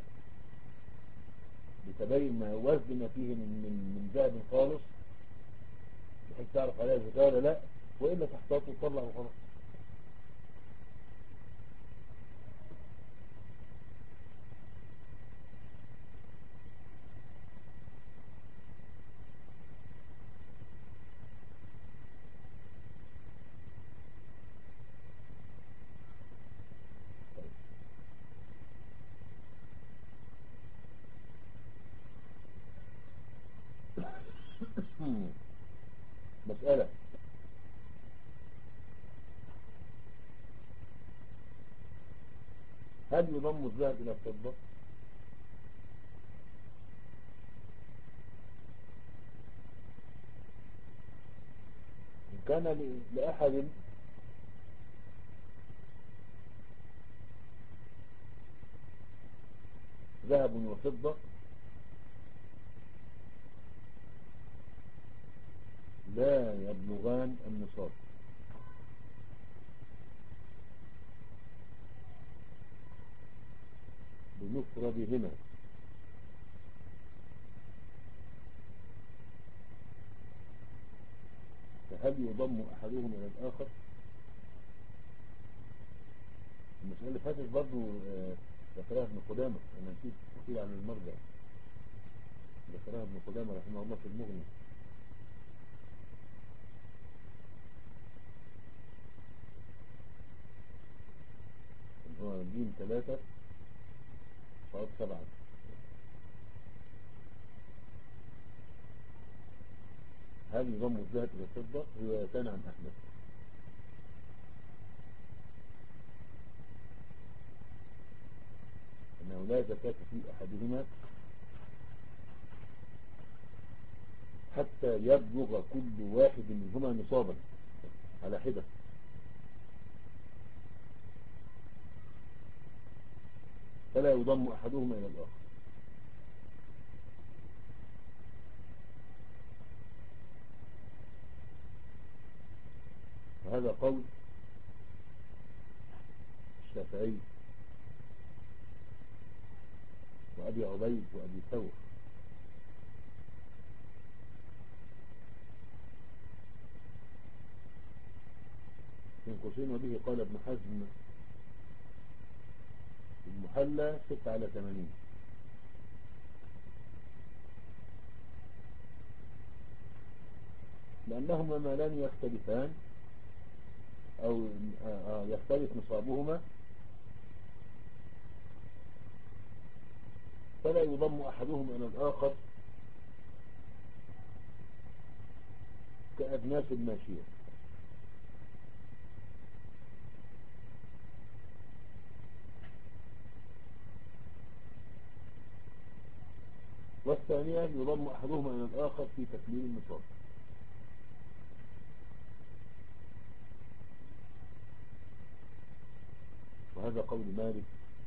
A: بتبين ما وزن ما فيه من من من ذهب خالص بحيث تعرف عليها زكاة ولا لا، وإلا تحتاط وتطلع وخلاص. مسألة هل يضم الذهب إلى الفضة؟ إن كان لأحد ذهب وفضة لا يبلغان النصاب، بمفردهما، فهل هل يضم أحدهم إلى الآخر؟ المسألة اللي فاتت برضه ذكرها ابن قدامة، أنا نسيت كتير عن المرجع، ذكرها ابن قدامة رحمه الله في المغني. هو جيم ثلاثة صاد سبعة. هل يضم الذهب إلى الفضة؟ روايتان عن أحمد. أنه لا زكاة في أحدهما حتى يبلغ كل واحد منهما نصابا على حدة، فلا يضم أحدهما إلى الآخر. وهذا قول الشافعي وأبي عبيد وأبي ثور. من قوسين وبه قال ابن حزم المحلى ستة على ثمانين. لأنهما مالان يختلفان أو يختلف نصابهما، فلا يضم أحدهما إلى الآخر كأجناس الماشية. والثانية يضم أحدهما إلى الآخر في تكميل النصاب. وهذا قول مالك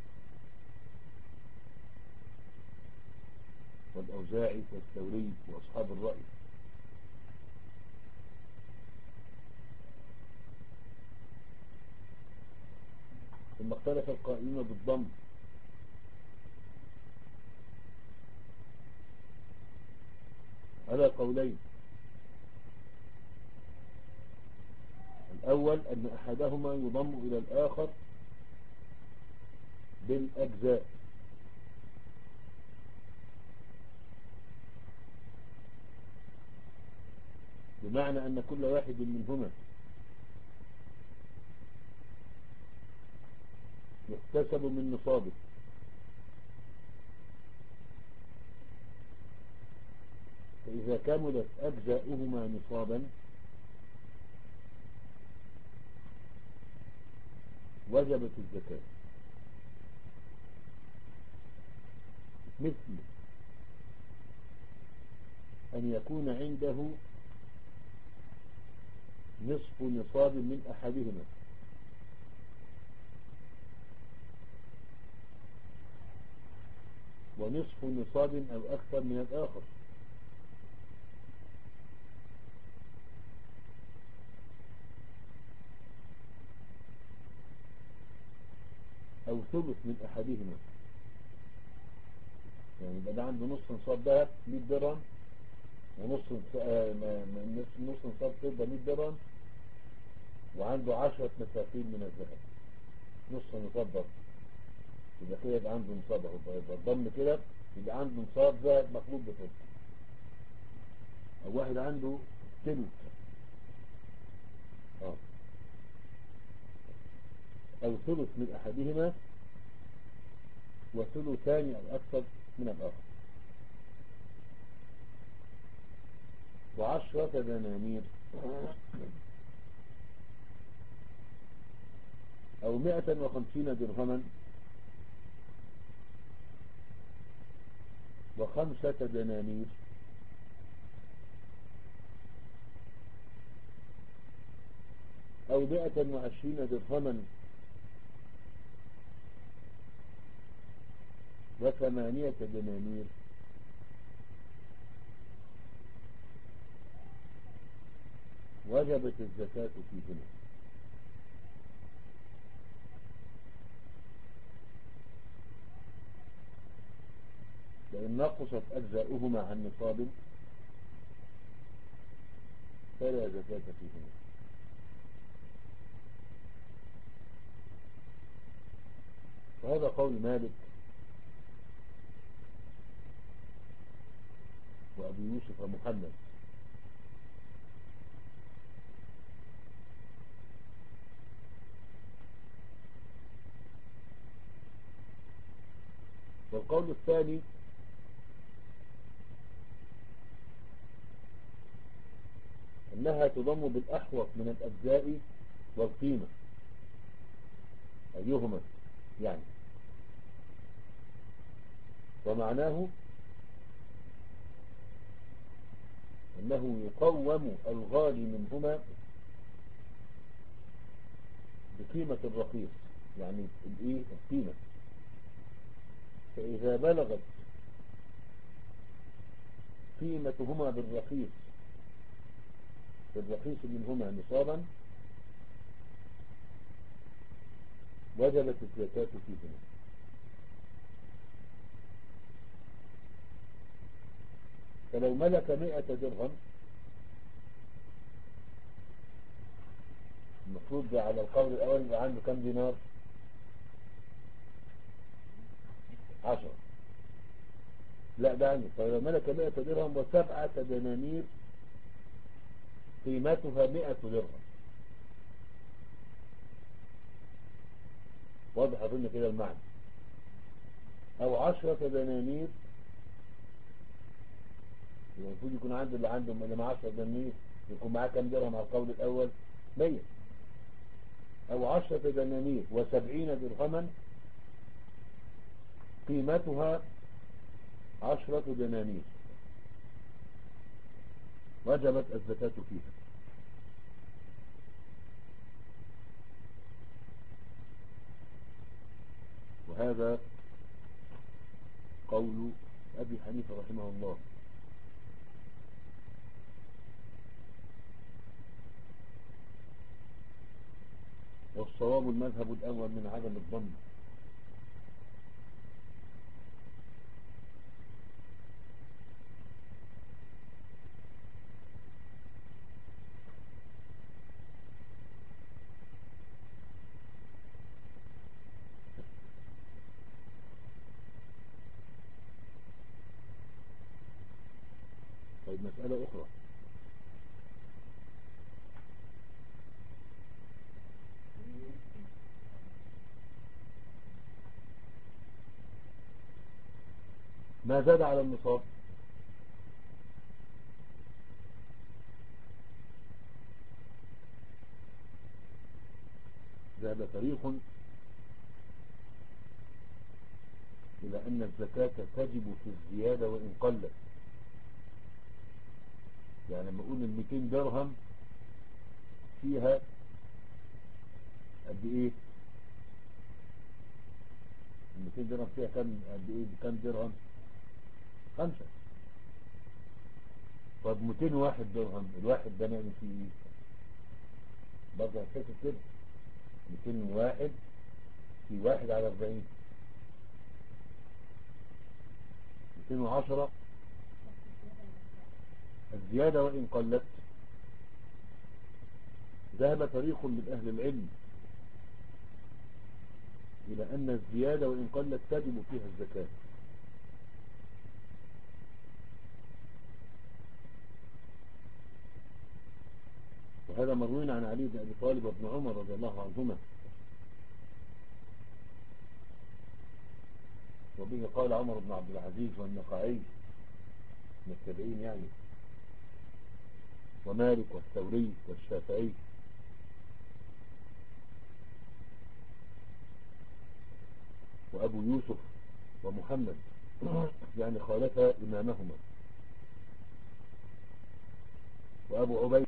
A: والأوزاعي والثوري وأصحاب الرأي. ثم اختلف القائلين بالضم على قولين. الأول أن أحدهما يضم إلى الآخر بالأجزاء، بمعنى أن كل واحد منهما يحتسب من نصابه، فإذا كملت أجزاؤهما نصابا وجبت الزكاة، مثل أن يكون عنده نصف نصاب من أحدهما ونصف نصاب أو أكثر من الآخر، أو ثلث من أحدهما. يعني يبقى ده عنده نصف نصاب ذهب مية درهم ونص نص نصاب فضة مية درهم، وعنده عشرة مساقين من الذهب نص نصاب برضه، يبقى كده يبقى عنده نصاب اهو. يبقى الضم كده يبقى عنده نصاب ذهب مخلوط بفضة. أو واحد عنده ثلث اه أو ثلث من أحدهما وثلثان أو أكثر من الآخر، وعشرة دنانير أو مئة وخمسين درهما وخمسة دنانير أو مئة وعشرين درهما وثمانية دنانير وجبت الزكاة فيهما. فإن نقصت أجزاؤهما عن نصاب فلا زكاة فيهما. وهذا قول مالك وأبي يوسف ومحمد. والقول الثاني أنها تضم بالأحوط من الأجزاء والقيمة، أيهما يعني، ومعناه أنه يقوم الغالي منهما بقيمة الرخيص، يعني الإيه القيمة. فإذا بلغت قيمتهما بالرخيص بالرخيص منهما نصابا وجبت الزكاة فيهما. فلو ملك مئة درهم، المفروض ده على القول الأول يبقى عنده كم دينار؟ عشرة. لا ده عنده، فلو ملك مئة درهم وسبعة دنانير قيمتها مئة درهم، واضح أظن كده المعنى، أو عشرة دنانير، المفروض يكون عنده اللي عنده اللي معاه عشرة دنانير يكون معاه كم درهم على القول الأول؟ مية. أو عشرة دنانير وسبعين درهما قيمتها عشرة دنانير وجبت الزكاة فيها. وهذا قول أبي حنيفة رحمه الله. والصواب المذهب الأول من عدم الضم. طيب مسألة أخرى، ما زاد على النصاب ذهب فريق إلى أن الزكاة تجب في الزيادة وإن قلت. يعني لما أقول المئتين درهم فيها قد إيه؟ المئتين درهم فيها كم قد إيه؟ كم درهم؟ خمسة. طب مئتين واحد درهم، الواحد ده نعمل فيه إيه؟ برضه هتحسب كده مئتين واحد في واحد على أربعين، مئتين وعشرة الزيادة وإن قلت. ذهب فريق من أهل العلم إلى أن الزيادة وإن قلت تجب فيها الزكاة. وهذا مروي عن علي بن أبي طالب وابن عمر رضي الله عنهما، وبه قال عمر بن عبد العزيز والنخعي من التابعين يعني، ومالك والثوري والشافعي. وأبو يوسف ومحمد يعني خالف إمامهما. وأبو عبيد.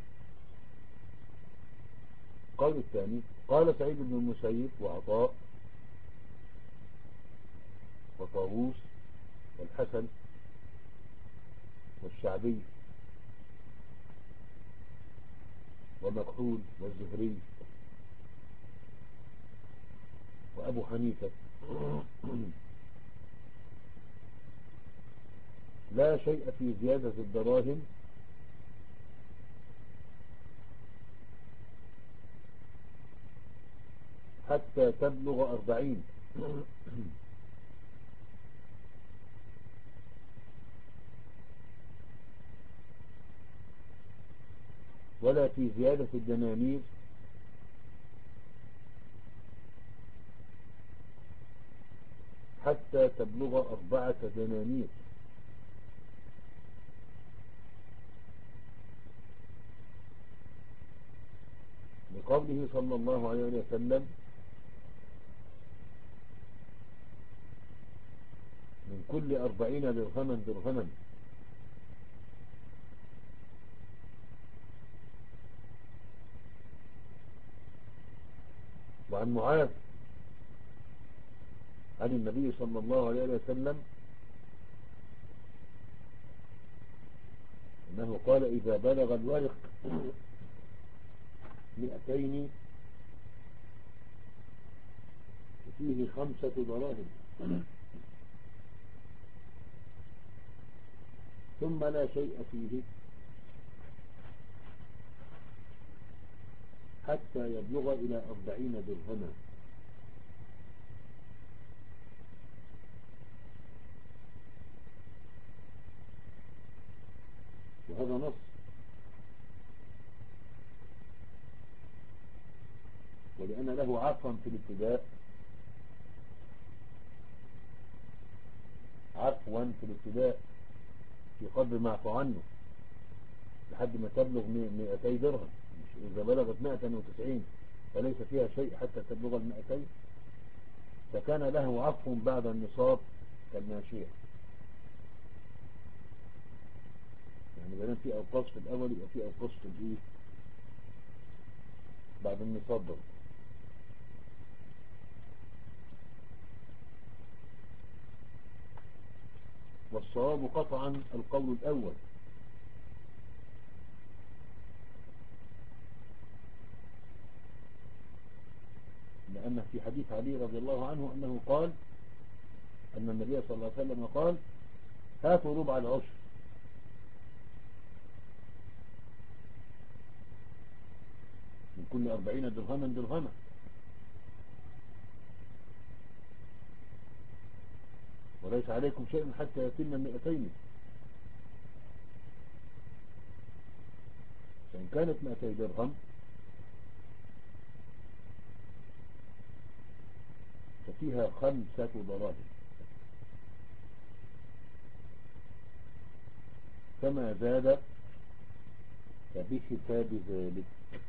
A: قال الثاني قال سعيد بن المسيب وعطاء وطاووس والحسن والشعبي ومكحول والزهري وأبو حنيفة. لا شيء في زيادة الدراهم حتى تبلغ أربعين. ولا في زيادة الدنانير حتى تبلغ أربعة دنانير، لقوله صلى الله عليه وسلم: من كل أربعين درهما درهما. وعن معاذ عن النبي صلى الله عليه وسلم أنه قال: إذا بلغ الورق مئتين فيه خمسة دراهم ثم لا شيء فيه حتى يبلغ إلى أربعين درهما. وهذا نص، ولأن له عفوا في الابتداء، عفوا في الابتداء في قدر ما عفو عنه لحد ما تبلغ مئتي درهم. إذا بلغت مئة وتسعين فليس فيها شيء حتى تبلغ المئتين، فكان له عفو بعد النصاب كالماشية. يعني بدل في أوقاص في الأول يبقى في أوقاص في الإيه بعد النصاب ده. والصواب قطعا القول الأول، لأن في حديث علي رضي الله عنه أنه قال أن النبي صلى الله عليه وسلم قال: هاتوا ربع العشر. من كل أربعين درهما درهما. وليس عليكم شيء حتى يتم المئتين. فإن كانت مئتي درهم ففيها خمسة دراهم، فما زاد فبحساب ذلك.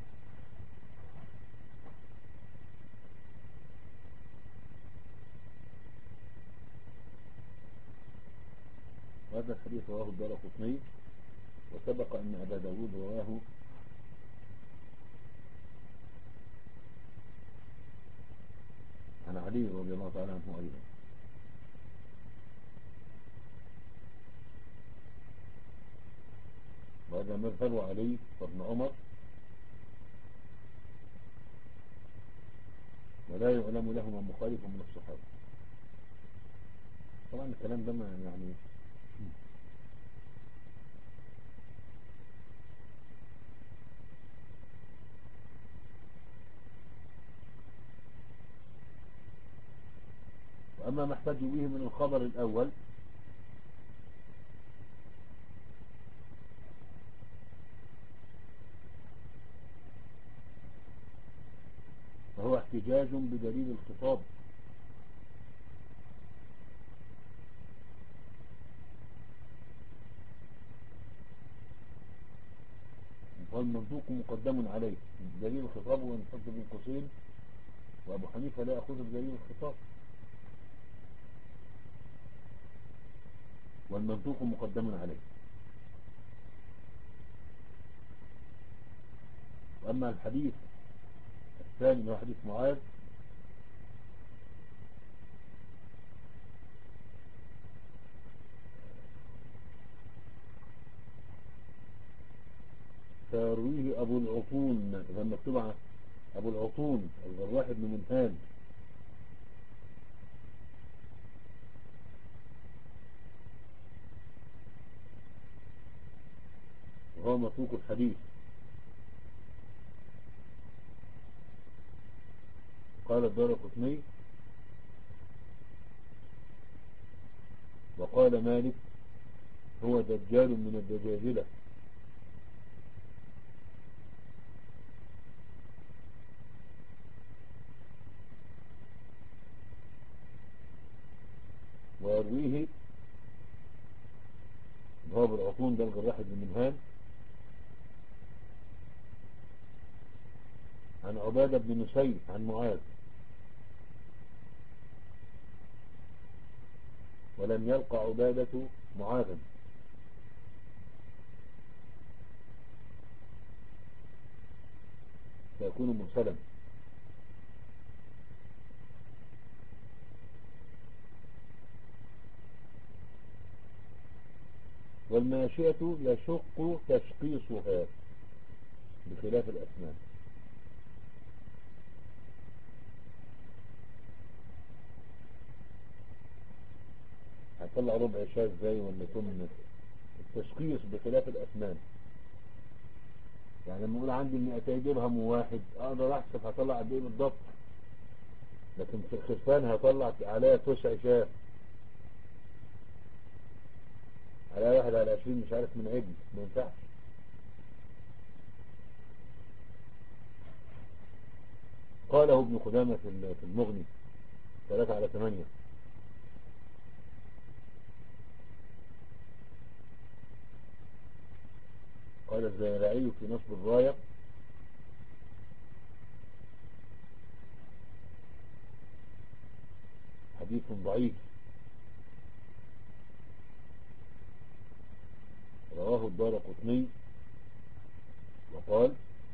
A: هذا الحديث رواه الدارقطني، وسبق أن أبا داود رواه عن علي رضي الله تعالى عنه أيضا. وهذا مذهب علي وابن عمر، ولا يعلم لهما مخالف من الصحابة. طبعا الكلام ده يعني وأما ما احتج به من الخبر الأول فهو احتجاج بدليل الخطاب، والمنطوق مقدم عليه. دليل الخطاب هو نحط بين قوسين، وأبو حنيفة لا يأخذ بدليل الخطاب، والمنطوق مقدم عليه. وأما الحديث الثاني هو حديث معاذ فيرويه أبو العطون، إذا مكتوب أبو العطون الجراح بن منهال، وهو متروك الحديث. قال الدارقطني وقال مالك هو دجال من الدجاجلة. ويرويه باب العطون ده الجراح بن منهال عن عبادة بن نسير عن معاذ ولم يلقى عبادة معاذا فيكون مرسلا. والماشية يشق تشقيصها بخلاف الأسنان. هطلع ربع شاي ازاي ولا تمن؟ التشخيص بخلاف الأسنان، يعني لما اقول عندي مئتي درهم وواحد اقدر احسب هطلع قد ايه بالضبط، لكن في الخرفان هطلع عليها تسع شاي، على واحد على عشرين مش عارف من عجل، ما ينفعش. قاله ابن قدامة في المغني ثلاثة على ثمانية. قال الزيرعي في نصب الراية حديث ضعيف رواه الدارقطني وقال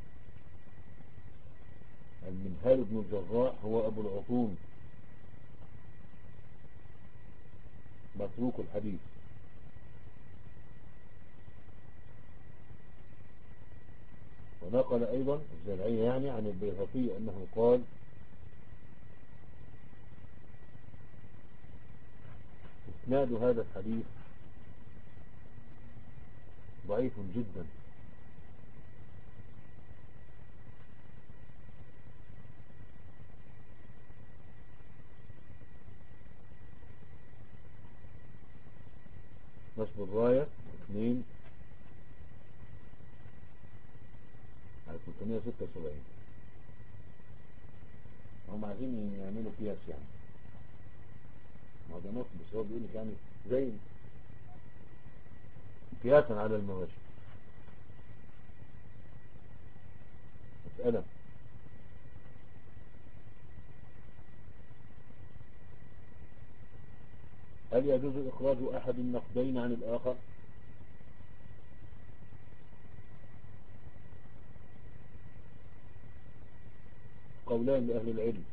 A: المنهال بن الجراح هو أبو العطون متروك الحديث. ونقل أيضا الزرعي يعني عن البيهقي أنه قال إسناد هذا الحديث ضعيف جدا. نصب الراية اثنين على ثلاثمائة وستة وسبعين. هم عايزين يعملوا قياس يعني، ما ده نصب بس هو بيقول لك يعني زي قياسا على المواشي. مسألة هل يجوز إخراج أحد النقدين عن الآخر؟ قولان لأهل العلم،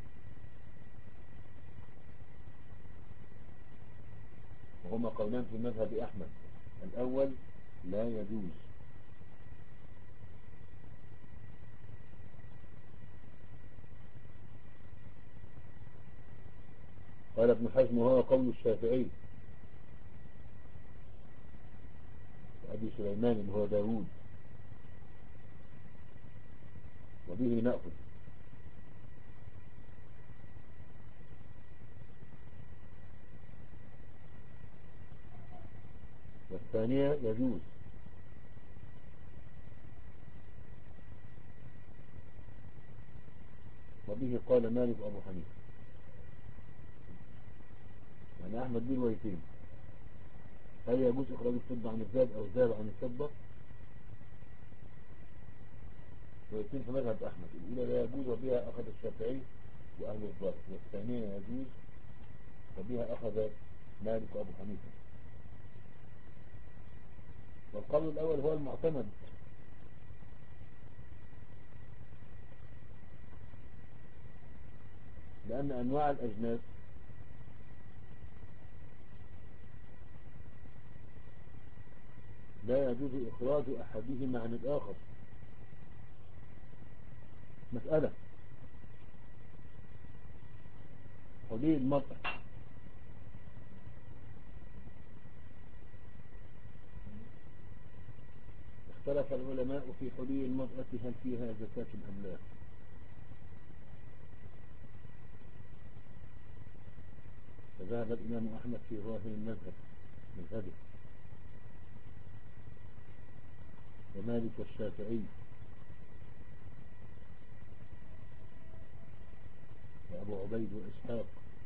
A: وهما قولان في مذهب أحمد. الأول لا يجوز، قال ابن حزم وهو قول الشافعي أبي سليمان اللي هو داود، وبه نأخذ. والثانية يجوز، وبه قال مالك أبو حنيفة. يعني أحمد بن روايتين، هل يجوز إخراج الفضة عن الذهب أو الذهب عن الفضة؟ روايتين في مذهب أحمد، الأولى لا يجوز وبها أخذ الشافعي وأهل الظاهر، والثانية يجوز وبها أخذ مالك أبو حنيفة. والقول الأول هو المعتمد، لأن أنواع الأجناس لا يجوز إخراج أحدهما عن الآخر. مسألة حلي المرأة، اختلف العلماء في حلي المرأة هل فيها زكاة أم لا. ذهب الإمام أحمد في ظاهر المذهب مذهبه، ومالك والشافعي وأبو عبيد وإسحاق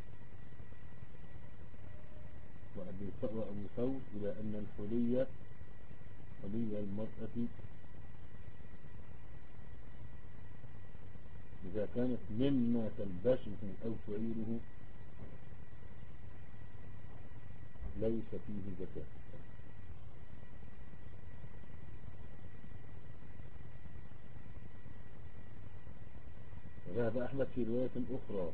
A: وأبو ثور إلى أن الحلي حلي المرأة إذا كانت مما تلبسه أو تعيره ليس فيه زكاة. وذهب أحمد في رواية أخرى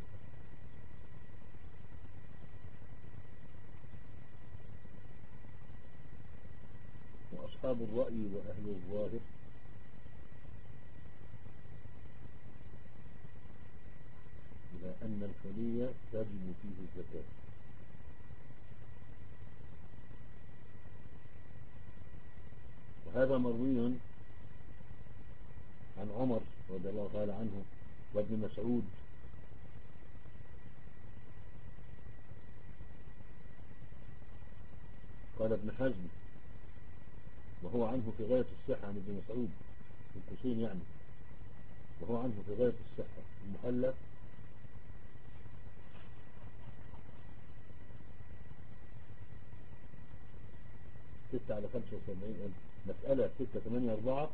A: وأصحاب الرأي وأهل الظاهر إلى أن الحلي تجب فيه الزكاة. وهذا مروي عن عمر رضي الله تعالى عنه وابن مسعود قال ابن حزم وهو عنه في غاية الصحة عن ابن مسعود في القصين يعني، وهو عنه في غاية الصحة المحلى ستة على خمسة وسبعين مسألة ستة ثمانية أربعة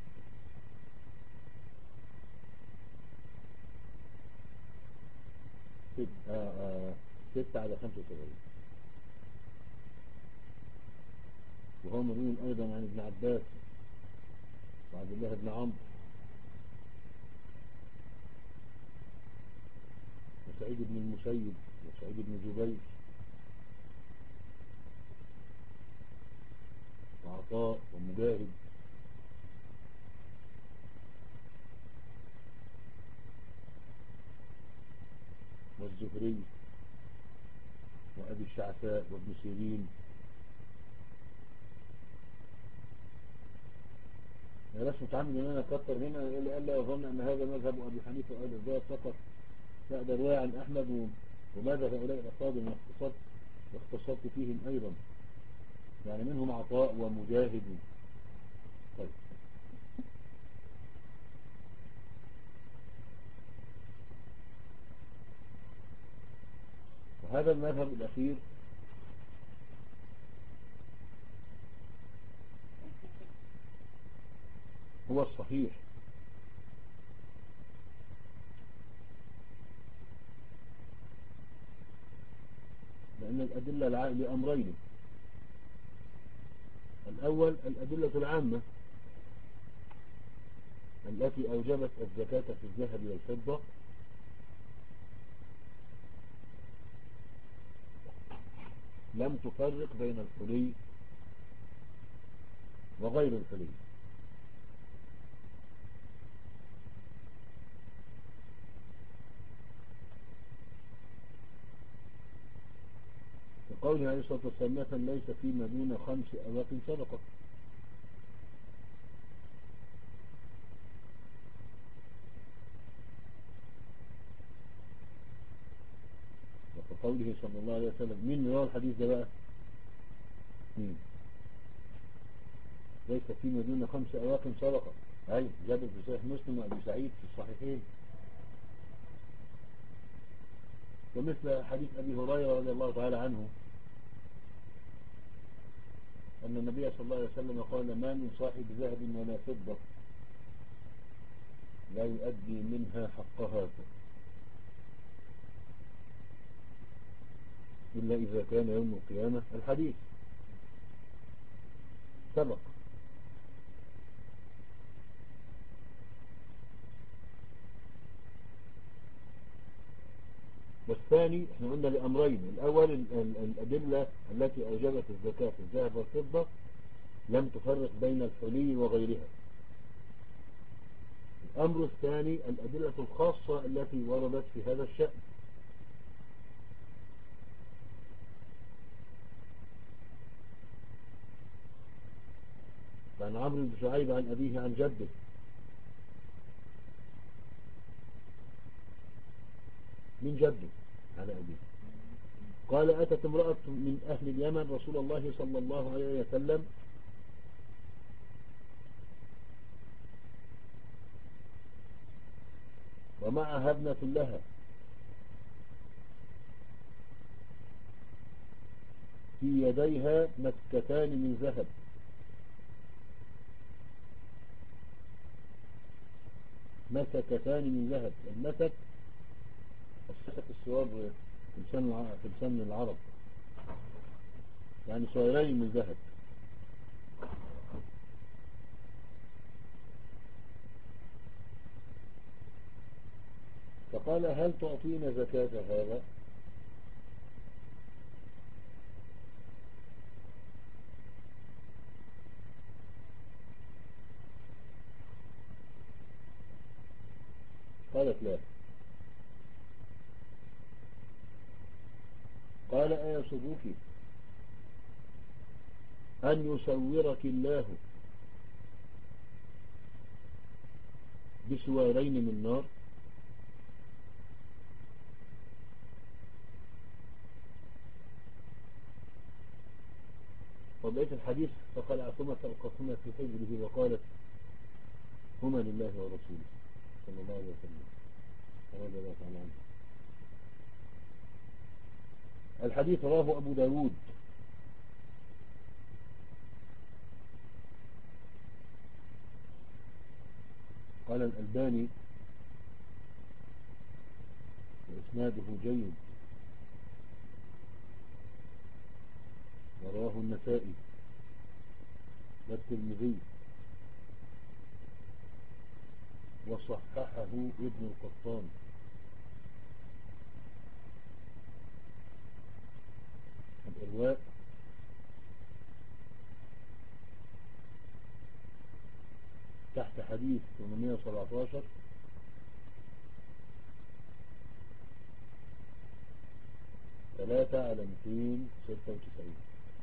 A: ستة, آه آه ستة على خمسة وسبعين. وهو مروي أيضا عن ابن عباس وعبد الله بن عمرو وسعيد بن المسيب وسعيد بن جبير وعطاء ومجاهد والزهري وأبي الشعثاء وابن سيرين. أنا بس متعمد ان انا اكتر هنا الا يظن ان هذا مذهب ابي حنيفه واهل الظاهر فقط، لا ده رواية عن احمد وماذا هؤلاء الافاضل واختصرت واختصرت فيهم ايضا، يعني منهم عطاء ومجاهد. طيب وهذا المذهب الاخير هو الصحيح، لأن الأدلة لأمرين: الأول الأدلة العامة التي أوجبت الزكاة في الذهب والفضة، لم تفرق بين الحلي وغير الحلي. قوله عليه الصلاة والسلام مثلا ليس فيما دون خمس أواق صدقة، وقوله صلى الله عليه وسلم مين رواه الحديث ده بقى؟ مين؟ ليس فيما دون خمس أواق صدقة، أي جابر في صحيح مسلم وأبي سعيد في الصحيحين. ومثل حديث أبي هريرة رضي الله تعالى عنه أن النبي صلى الله عليه وسلم قال ما من صاحب ذهب ولا فضة لا يؤدي منها حقها إلا إذا كان يوم القيامة. الحديث سبق. والثاني احنا قلنا لأمرين: الأول الأدلة التي أوجبت الزكاة في الذهب والفضة لم تفرق بين الحلي وغيرها. الأمر الثاني الأدلة الخاصة التي وردت في هذا الشأن. عن عمرو بن شعيب عن أبيه عن جده من جده على أبيه قال أتت امرأة من أهل اليمن رسول الله صلى الله عليه وسلم ومعها ابنة لها في يديها مسكتان من ذهب. مسكتان من ذهب. المسك السكك السوار في لسان في لسان العرب، يعني سوارين من ذهب. فقال هل تعطينا زكاة هذا؟ قالت لا. قال أيسرك أن يسورك الله بسوارين من نار؟ وبقيت الحديث فخلعتما فألقتهما في حجره وقالت هما لله ورسوله صلى الله عليه وسلم رضي الله تعالى عنه. الحديث رواه أبو داود. قال الألباني وإسناده جيد، ورواه النسائي والترمذي وصححه ابن القطان. الإرواء تحت حديث ثمانمائة وسبعة عشر ثلاثة على مئتين وستة وتسعين،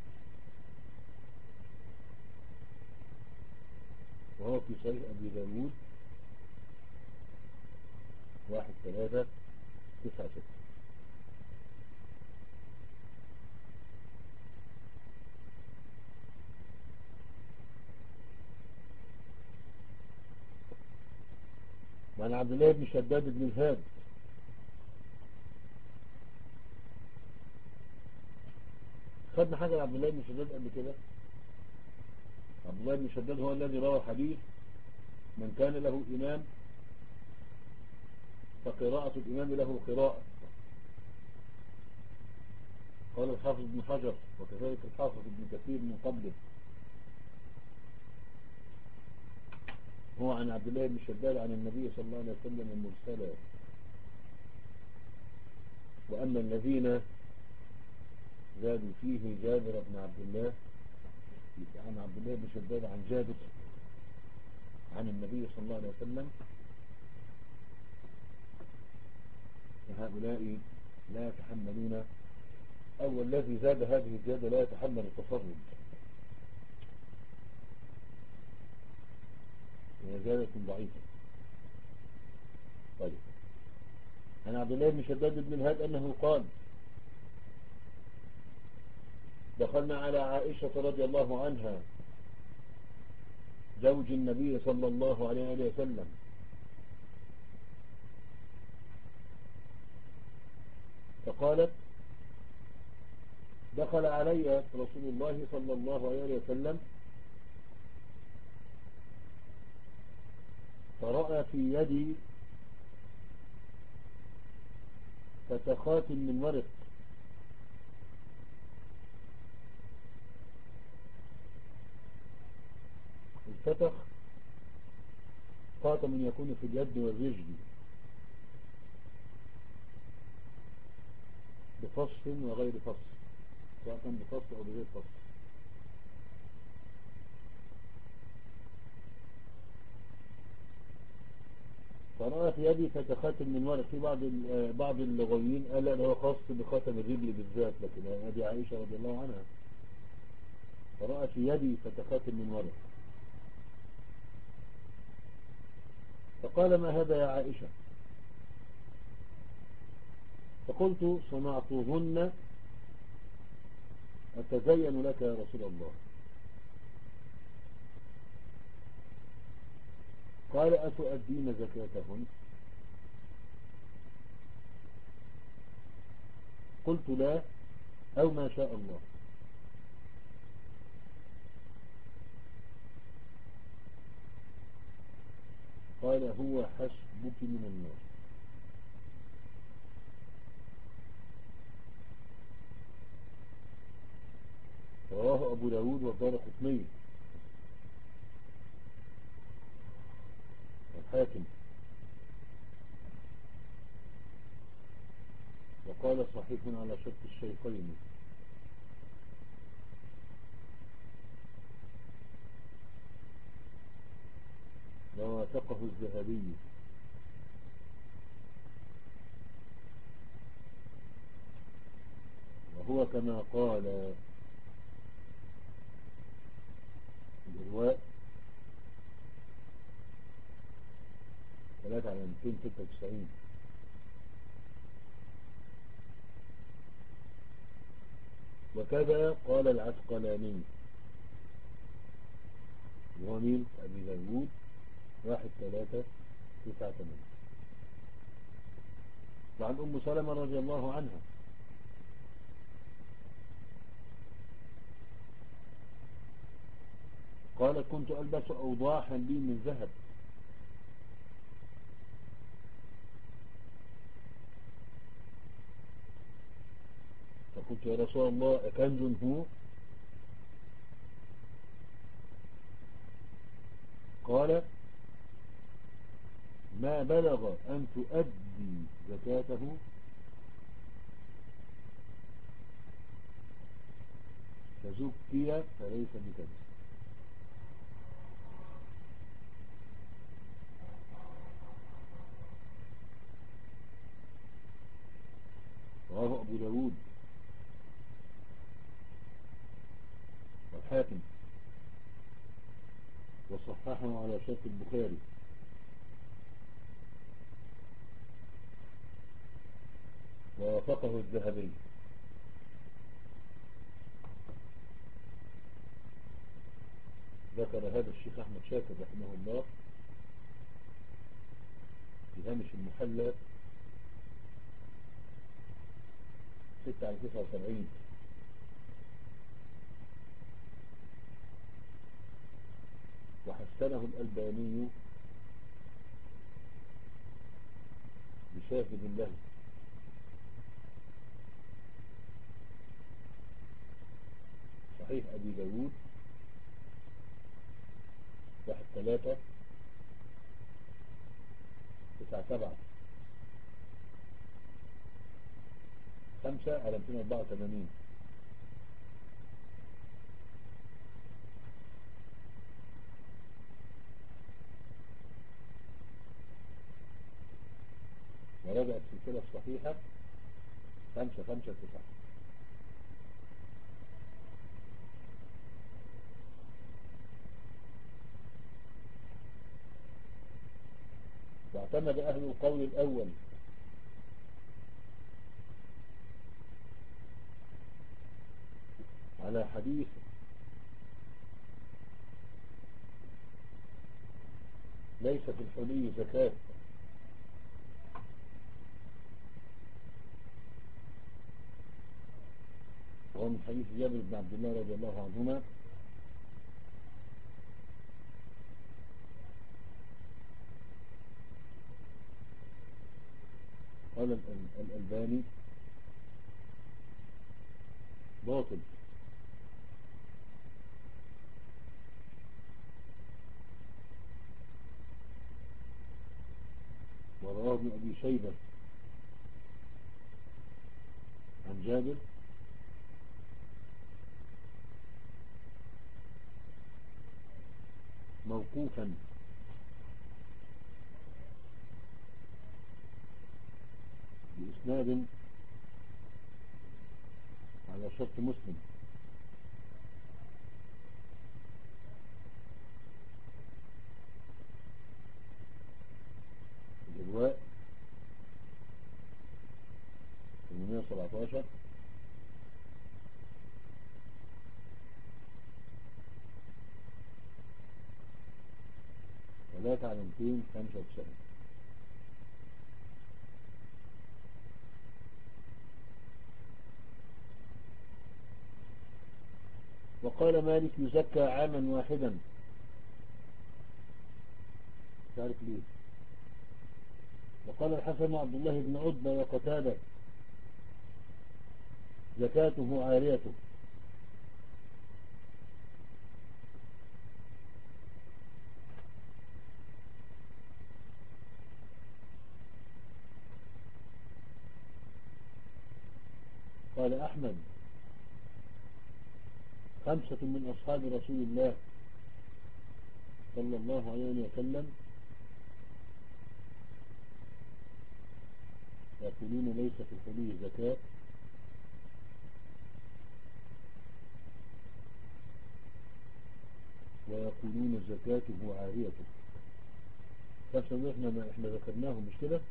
A: وهو في صحيح أبي داود واحد ثلاثة تسعة ستة. وعن عبد الله بن شداد بن الهاد خدنا حاجة لعبد الله بن شداد قبل كده. عبد الله بن شداد هو الذي روى حديث من كان له إمام فقراءة الإمام له قراءة. قال الحافظ ابن حجر وكذلك الحافظ ابن كثير من قبله هو عن عبد الله بن شداد عن النبي صلى الله عليه وسلم مرسلا. وأما الذين زادوا فيه جابر بن عبد الله عن عبد الله بن شداد عن جابر عن النبي صلى الله عليه وسلم فهؤلاء لا يتحملون، أو الذي زاد هذه الزيادة لا يتحمل التفرد، هي زيادة ضعيفة. طيب عن عبد الله بن شداد بن الهاد أنه قال دخلنا على عائشة رضي الله عنها زوج النبي صلى الله عليه وسلم فقالت دخل علي رسول الله صلى الله عليه وسلم فرأى في يدي فتخات من ورق الفتخ خاتم يكون في اليد والرجل بفص وغير فص، سواء كان بفص أو بغير فص. فرأى في يدي فتخات من ورق. في بعض بعض اللغويين قال لا هو خاص بخاتم الرجل بالذات، لكن هذه عائشة رضي الله عنها فرأى في يدي فتخات من ورق فقال ما هذا يا عائشة؟ فقلت صنعتهن أتزين لك يا رسول الله؟ قال أتؤدين زكاتهن؟ قلت لا، أو ما شاء الله. قال هو حسبك من النار. رواه أبو داود والدارقطني والحاكم، وقال صحيح على شرط الشيخين، ووافقه الذهبي. وهو كما قال الإرواء ثلاثة على مئتين وستة وتسعين. وكذا قال العسقلاني، وهو مين؟ أبي داود واحد ثلاثة تسعة ثمانية. وعن أم سلمة رضي الله عنها قالت كنت ألبس أوضاحا لي من ذهب، فقلت يا رسول الله أكنز هو؟ قال ما بلغ أن تؤدي زكاته فزكي فليس بكنز. رواه أبو داود والحاكم، وصححه على شرط البخاري، ووافقه الذهبي. ذكر هذا الشيخ أحمد شاكر رحمه الله في هامش المحلى ستة على تسعة وسبعين. وحسنه الألباني بشاهد له، صحيح أبي داود واحد ثلاثة تسعة سبعة خمسة على مئتين وأربعة وثمانين. ورجع السلسلة الصحيحة خمسة خمسة تسعة. واعتمد أهل القول الأول على حديث ليس في الحلي زكاة، وهو من حديث جابر بن عبد الله رضي الله عنهما قال الألباني باطل. ورواه ابن أبي شيبة عن جابر موقوفا بإسناد على شرط مسلم. الإرواء ثمانمائة وسبعة عشر مئتين وخمسة وتسعين. وقال مالك يزكى عاما واحدا، تعرف ليه. وقال الحسن عبد الله بن عتبة وقتادة زكاته عاريته. قال أحمد خمسة من أصحاب رسول الله صلى الله عليه وسلم يقولون ليس في الحلي زكاة، ويقولون زكاته عاريته. خمسة احنا احنا ذكرناهم مش كده؟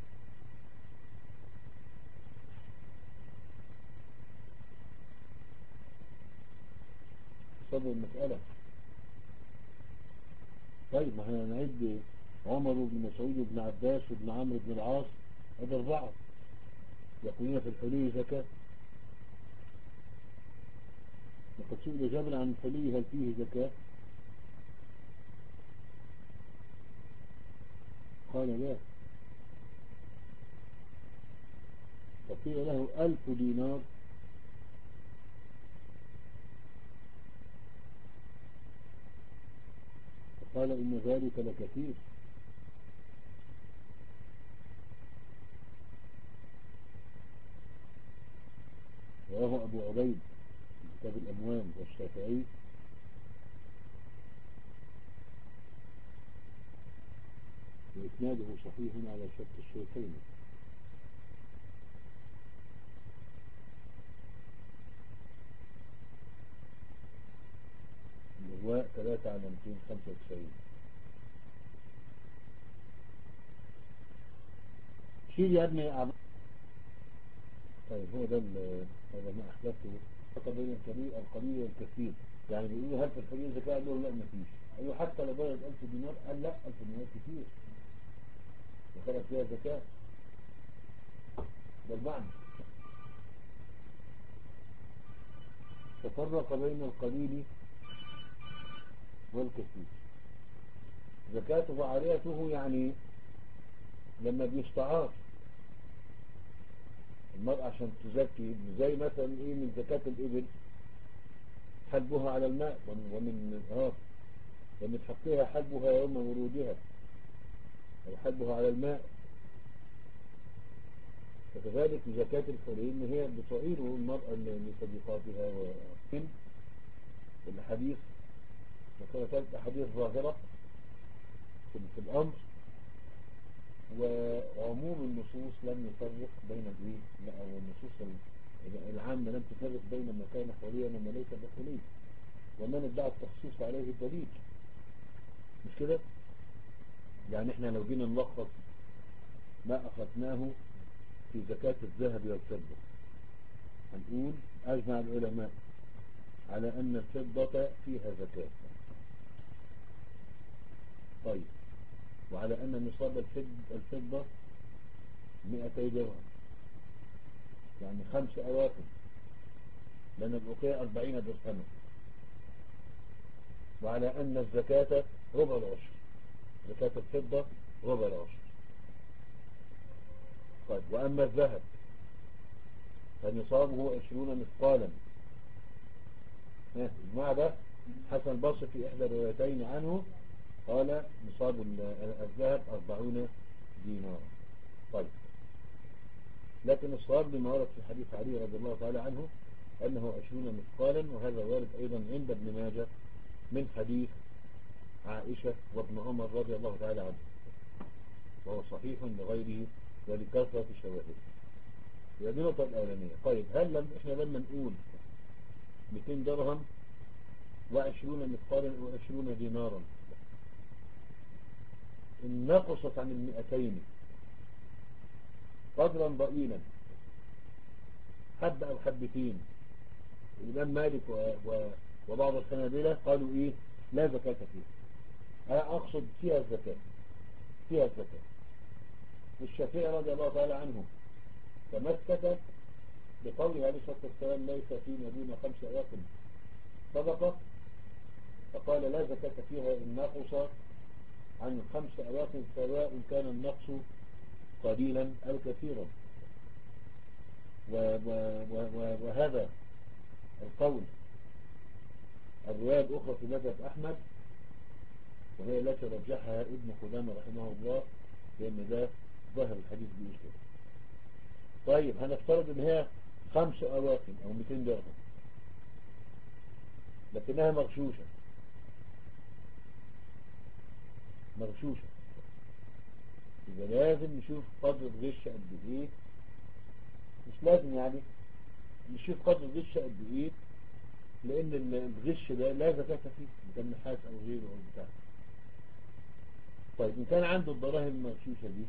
A: صدر المسألة. طيب ما احنا نعد عمر بن مسعود وابن عباس وابن عمرو بن العاص، هذا أربعة يقولون في الحلي زكاة. لقد سئل جابر عن الحلي هل فيه زكاة؟ قال لا. فقيل له ألف دينار، قال إن ذلك لكثير. رواه أبو عبيد في كتاب الأموال والشافعي وإسناده صحيح على شرط الشيخين. الإغواء ثلاثة على مئتين وخمسة وتسعين. شيل يا ابني عم... طيب هو ده هذا ما أحدثه فرق بين الكبير القليل والكثير. يعني بيقولوا هل في الحلي زكاة؟ قالوا لا ما فيش. قالوا حتى لو بلغت ألف دينار، قال لا ألف دينار كتير وخلق فيها زكاة. ده المعنى. تفرق بين القليل والكثير. زكاته وعاريته يعني لما بيستعار المرأة عشان تزكي، زي مثلا ايه من زكاة الإبل حلبها على الماء ومن اه ومن حقها حلبها يوم ورودها أو حلبها على الماء. فكذلك زكاة الحلي إن هي بتعير المرأة لصديقاتها. ومن الحديث وكانت أحاديث ظاهرة في الأمر، وعموم النصوص لم يفرق بين الايه لا، او النصوص العامة لم تفرق بين ما كان حليا وما ليس بحلي، ومن ادعى التخصيص عليه الدليل. مش كده؟ يعني احنا لو جينا نلخص ما اخذناه في زكاة الذهب والفضة، هنقول اجمع العلماء على ان الفضة فيها زكاة. طيب، وعلى أن نصاب الفضة مئتي درهم، يعني خمس أواخر، لأن الأوقية أربعين درهما. وعلى أن الزكاة ربع العشر، زكاة الفضة ربع العشر. طيب، وأما الذهب فنصابه عشرون مثقالا. المعنى ده حسن البصري في إحدى الروايتين عنه قال نصاب الذهب أربعون دينارا. طيب، لكن الصواب بما ورد في حديث علي رضي الله تعالى عنه أنه عشرون مثقالا، وهذا وارد أيضا عند ابن ماجه من حديث عائشة وابن عمر رضي الله تعالى عنه، وهو صحيح لغيره ولكثرة شواهده. هذه النقطة الأولانية. طيب، هل لم إحنا لما نقول مئتين درهم وعشرون مثقالا وعشرون دينارا إن نقصت عن المئتين قدرا ضئيلا، حبة أو حبتين، الإمام مالك و... و... وبعض الحنابلة قالوا إيه لا زكاة فيها. أنا أقصد فيها الزكاة، فيها الزكاة. والشافعي رضي الله تعالى عنه تمسك بقوله عليه الصلاة والسلام ليس فيما دون خمس أواق صدقة، فقال لا زكاة فيها إن نقص عن خمس أواق سواء كان النقص قليلا أو كثيرا. وهذا القول الرواية الأخرى في مذهب أحمد، وهي التي رجحها ابن قدامة رحمه الله، لأن ده ظاهر الحديث بيقول كده. طيب هنفترض ان هي خمس أواقم أو مئتين درهم لكنها مغشوشة مغشوشة يبقى لازم نشوف قدر الغش قد ايه. مش لازم يعني نشوف قدر الغش قد ايه، لان الغش ده لا زكاة فيه، ده نحاس او غيره او بتاع. طيب ان كان عنده الدراهم المغشوشة دي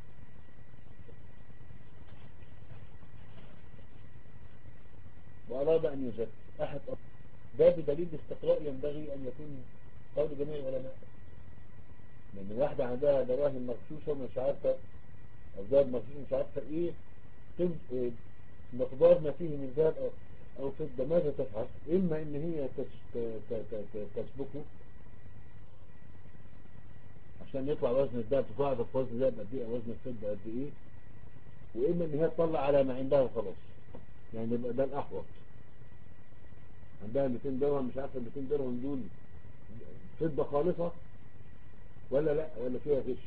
A: وأراد أن يزكي أحد أصل، ده بدليل استقراء ينبغي أن يكون قول جميع العلماء. لأن واحدة عندها دراهم مغشوشة ومش عارفة، أو ذهب مغشوش مش عارفة إيه إيه مقدار ما فيه من ذهب أو أو فضة، ماذا تفعل؟ إما إن هي تسبكه عشان يطلع وزن الذهب، تفاعل وزن الذهب قد إيه أو وزن الفضة قد إيه، وإما إن هي تطلع على ما عندها وخلاص. يعني يبقى ده الأحوط. عندها مئتين درهم، مش عارفة مئتين درهم دول فضة خالصة ولا لا ولا فيها غش،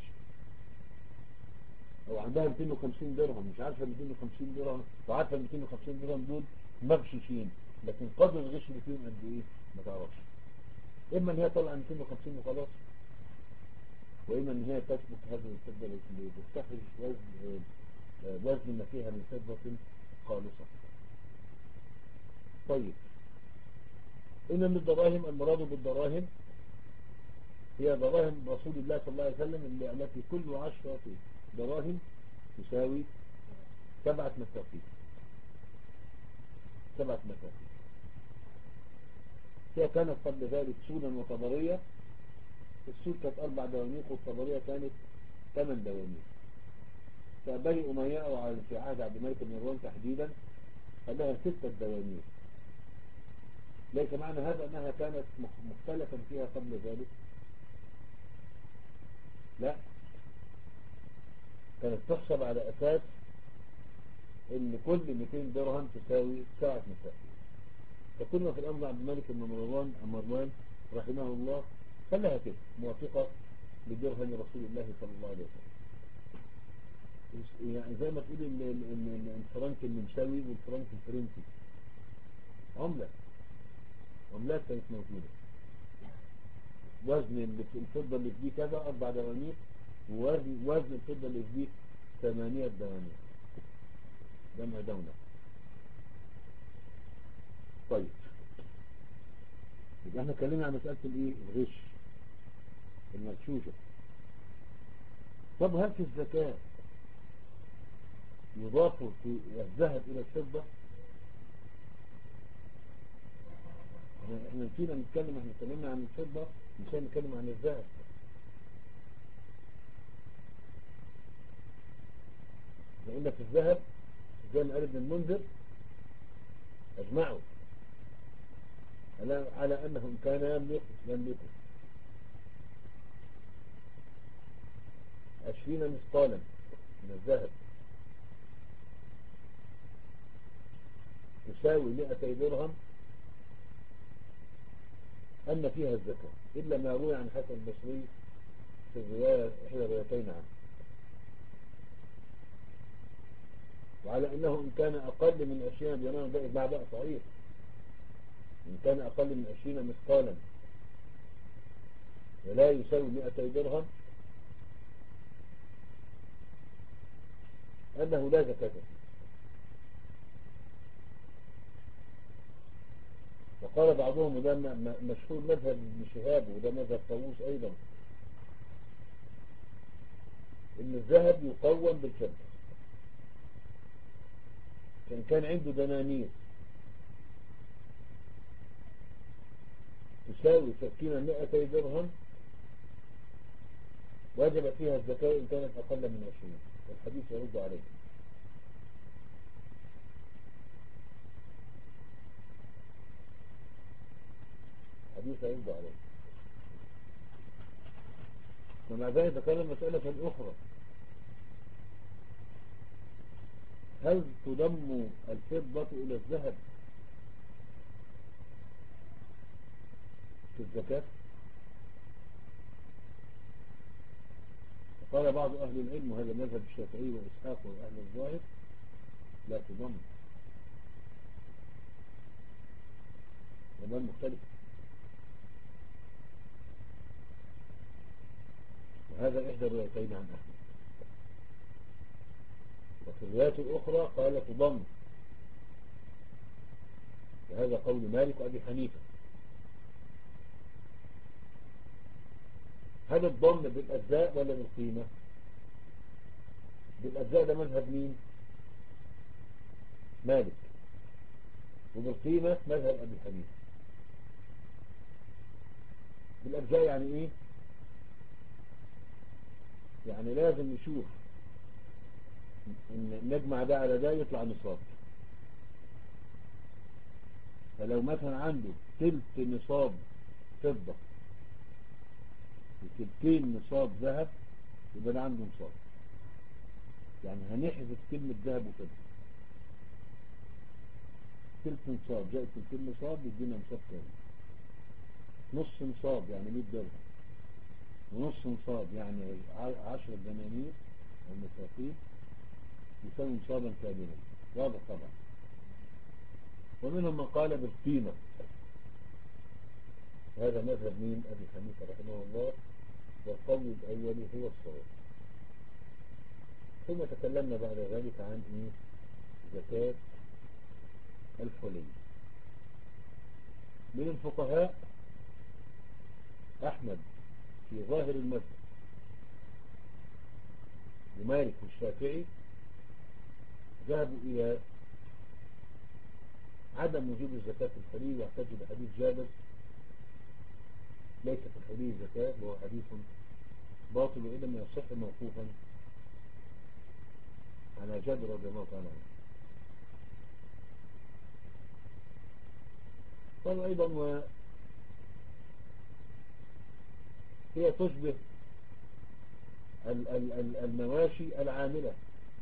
A: او عندها مئتين وخمسين درهم مش عارفة مئتين وخمسين درهم، وعارفة مئتين وخمسين درهم دول مغشوشين لكن قدر الغش اللي فيهم قد ايه ما تعرفش. اما ان هي طلع مئتين وخمسين وخلاص، واما ان هي تثبت هذه الفضة اللي تستخرج وزن وزن ما فيها من فضة خالصة. طيب إن من الدراهم المراد بالدراهم هي دراهم رسول الله صلى الله عليه وسلم اللي التي كل عشرة دراهم تساوي سبعة مساقين. سبعة مساقين هي كانت قبل ذلك سودا وطبرية. السود كانت أربع دوانيق والطبرية كانت ثمان دوانيق. فبني أمية أو في عهد عبد الملك بن مروان تحديدا خلاها ستة دوانيق. ليس معنى هذا أنها كانت مختلفا فيها قبل ذلك، لا، كانت تحسب على أساس ان كل مئتين درهم تساوي سبعة مساقين. فكنا في الأمر عبد الملك بن مروان مروان رحمه الله خلاها كده موافقة لدرهم رسول الله صلى الله عليه وسلم. يعني زي ما تقول ان الفرنك النمساوي والفرنك الفرنسي عملة عملات كانت موجودة. وزن الفضة اللي في دي كذا أربع دوانيق، ووزن وزن الفضة اللي في دي ثمانية دوانيق، جمع دونة. طيب يبقى احنا اتكلمنا عن مسألة الايه الغش المغشوشة. طب هل في الزكاة يضاف في الذهب إلى الفضة؟ احنا نسينا نتكلم، احنا اتكلمنا عن الفضة مش نتكلم عن الذهب. قلنا في الذهب زي ما قال ابن المنذر اجمعوا على على انه ان كان يملك يملكه عشرين مثقالا من الذهب تساوي مئتي درهم أن فيها الزكاة، إلا ما روي عن حسن البصري في الرواية إحدى الروايتين عنه. وعلى أنه إن كان أقل من عشرين دينارا ده إجماع بقى صحيح، إن كان أقل من عشرين مثقالا ولا يساوي مئتي درهم أنه لا زكاة فيه. وقال بعضهم، وده مشهور مذهب ابن شهاب وده مذهب طاووس أيضا، إن الذهب يقوم بالفضة. فإن كان عنده دنانير تساوي سكينة مئتي درهم وجب فيها الزكاة إن كانت أقل من عشرين. الحديث يرد عليه. الحديث يرد عليه. ومع ذلك ذكر مسألة أخرى: هل تضم الفضة إلى الذهب في الزكاة؟ قال بعض أهل العلم، وهذا مذهب الشافعي وإسحاق وأهل الظاهر، لا تضم. زمان مختلف. وهذا إحدى الروايتين عن أحمد. وفي الرواية الأخرى قال تضم، وهذا قول مالك وأبي حنيفة. هل الضم بالأجزاء ولا بالقيمة؟ بالأجزاء ده مذهب مين؟ مالك. وبالقيمة مذهب أبي حنيفة. بالأجزاء يعني إيه؟ يعني لازم نشوف إن نجمع ده على ده يطلع نصاب. فلو مثلا عنده تلت نصاب فضة وتلتين نصاب ذهب، يبقى ده عنده نصاب. يعني هنحذف كلمة ذهب وفضة. تلت نصاب جاء تلتين نصاب يدينا نصاب كامل. نص نصاب يعني مية درهم، ونص نصاب يعني عشرة دنانير أو مساقين، يساوي نصابا كاملا. واضح طبعا. ومنهم من قال بالقيمة، هذا مذهب مين؟ أبي حنيفة رحمه الله. والقول الأول هو الصواب. ثم تكلمنا بعد ذلك عن إيه؟ زكاة الحلي. من الفقهاء أحمد في ظاهر المذهب، ومالك والشافعي ذهبوا إلى عدم وجوب الزكاة في الحلي، واحتجوا بحديث جابر: ليس في الحلي زكاة، وهو حديث باطل وإن لم يصح موقوفا على جابر رضي الله تعالى عنه. قالوا أيضا وهي تشبه المواشي العاملة.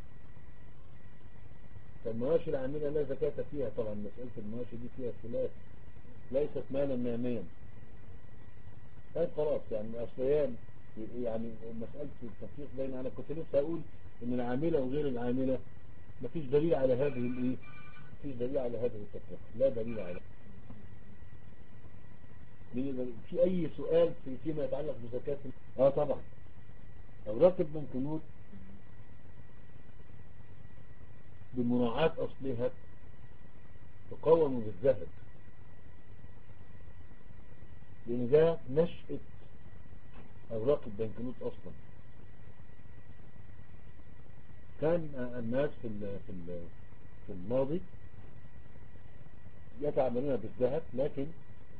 A: فالمواشي العاملة لا زكاة فيها طبعا. مسألة المواشي دي فيها خلاف، ليست مالا ناميا. طيب خلاص، يعني أصليان يعني مسألة التفريق بين، أنا كنت لسه أقول إن العاملة وغير العاملة مفيش دليل على هذه الإيه، مفيش دليل على هذه التفريق، لا دليل على. في أي سؤال في فيما يتعلق بزكاة؟ آه طبعا. أوراق البنكنوت بمراعاة أصلها تقوم بالذهب، لأن ده نشأة أوراق البنكنوت أصلا. كان الناس في في في الماضي يتعاملون بالذهب، لكن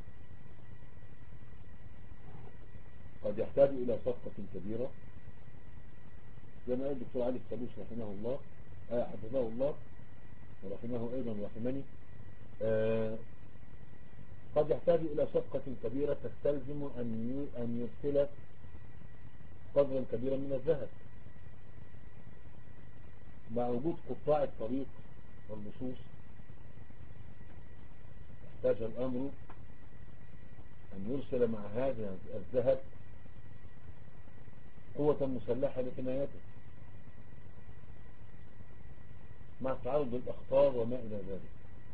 A: قد يحتاج إلى صفقة كبيرة، زي ما قال الدكتور علي السلوس رحمه الله، آه حفظه الله ورحمه أيضا ورحمني. آه قد يحتاج إلى صفقة كبيرة تستلزم أن أن يرسل قدرا كبيرا من الذهب. مع وجود قطاع الطريق واللصوص احتاج الأمر أن يرسل مع هذا الذهب قوة مسلحة لحمايته، مع تعرض الأخطار وما إلى ذلك.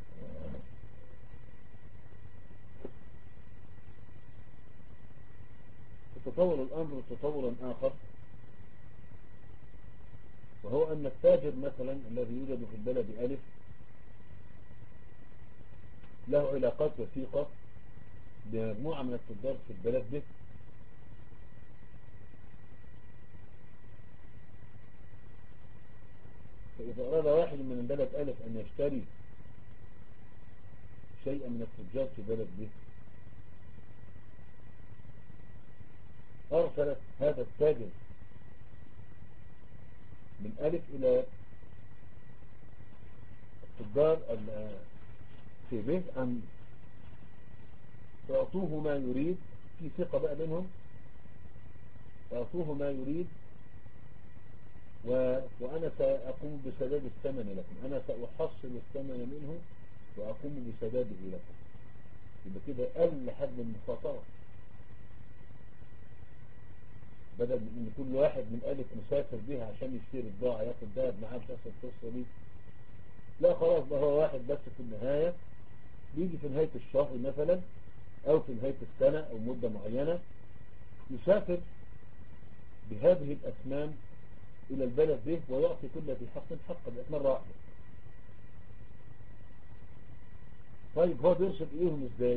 A: تطور الأمر تطورا آخر، وهو أن التاجر مثلا الذي يوجد في البلد ألف له علاقات وثيقة بمجموعة من التجار في البلد به، فإذا أراد واحد من البلد ألف أن يشتري شيئا من التجار في بلد به، أرسلت هذا التاجر من ألف إلى التجار في بيت أن تعطوه ما يريد، في ثقة بقى بينهم، تعطوه ما يريد و... وأنا سأقوم بسداد الثمن لكم، أنا سأحصل الثمن منه وأقوم بسداده لكم. يبقى كده أقل حد المخاطرة، بدل من ان كل واحد من ألف مسافر بيها عشان يشتري البضاعة ياخد ذهب معاه مش هيحصل القصة دي. لا خلاص، ده هو واحد بس في النهاية بيجي في نهاية الشهر مثلا او في نهاية السنة او مدة معينة يسافر بهذه الأثمان الى البلد ده ويعطي كل ذي حق حقا، بقت مرة واحدة. طيب هو بيرسل ايهم ازاي؟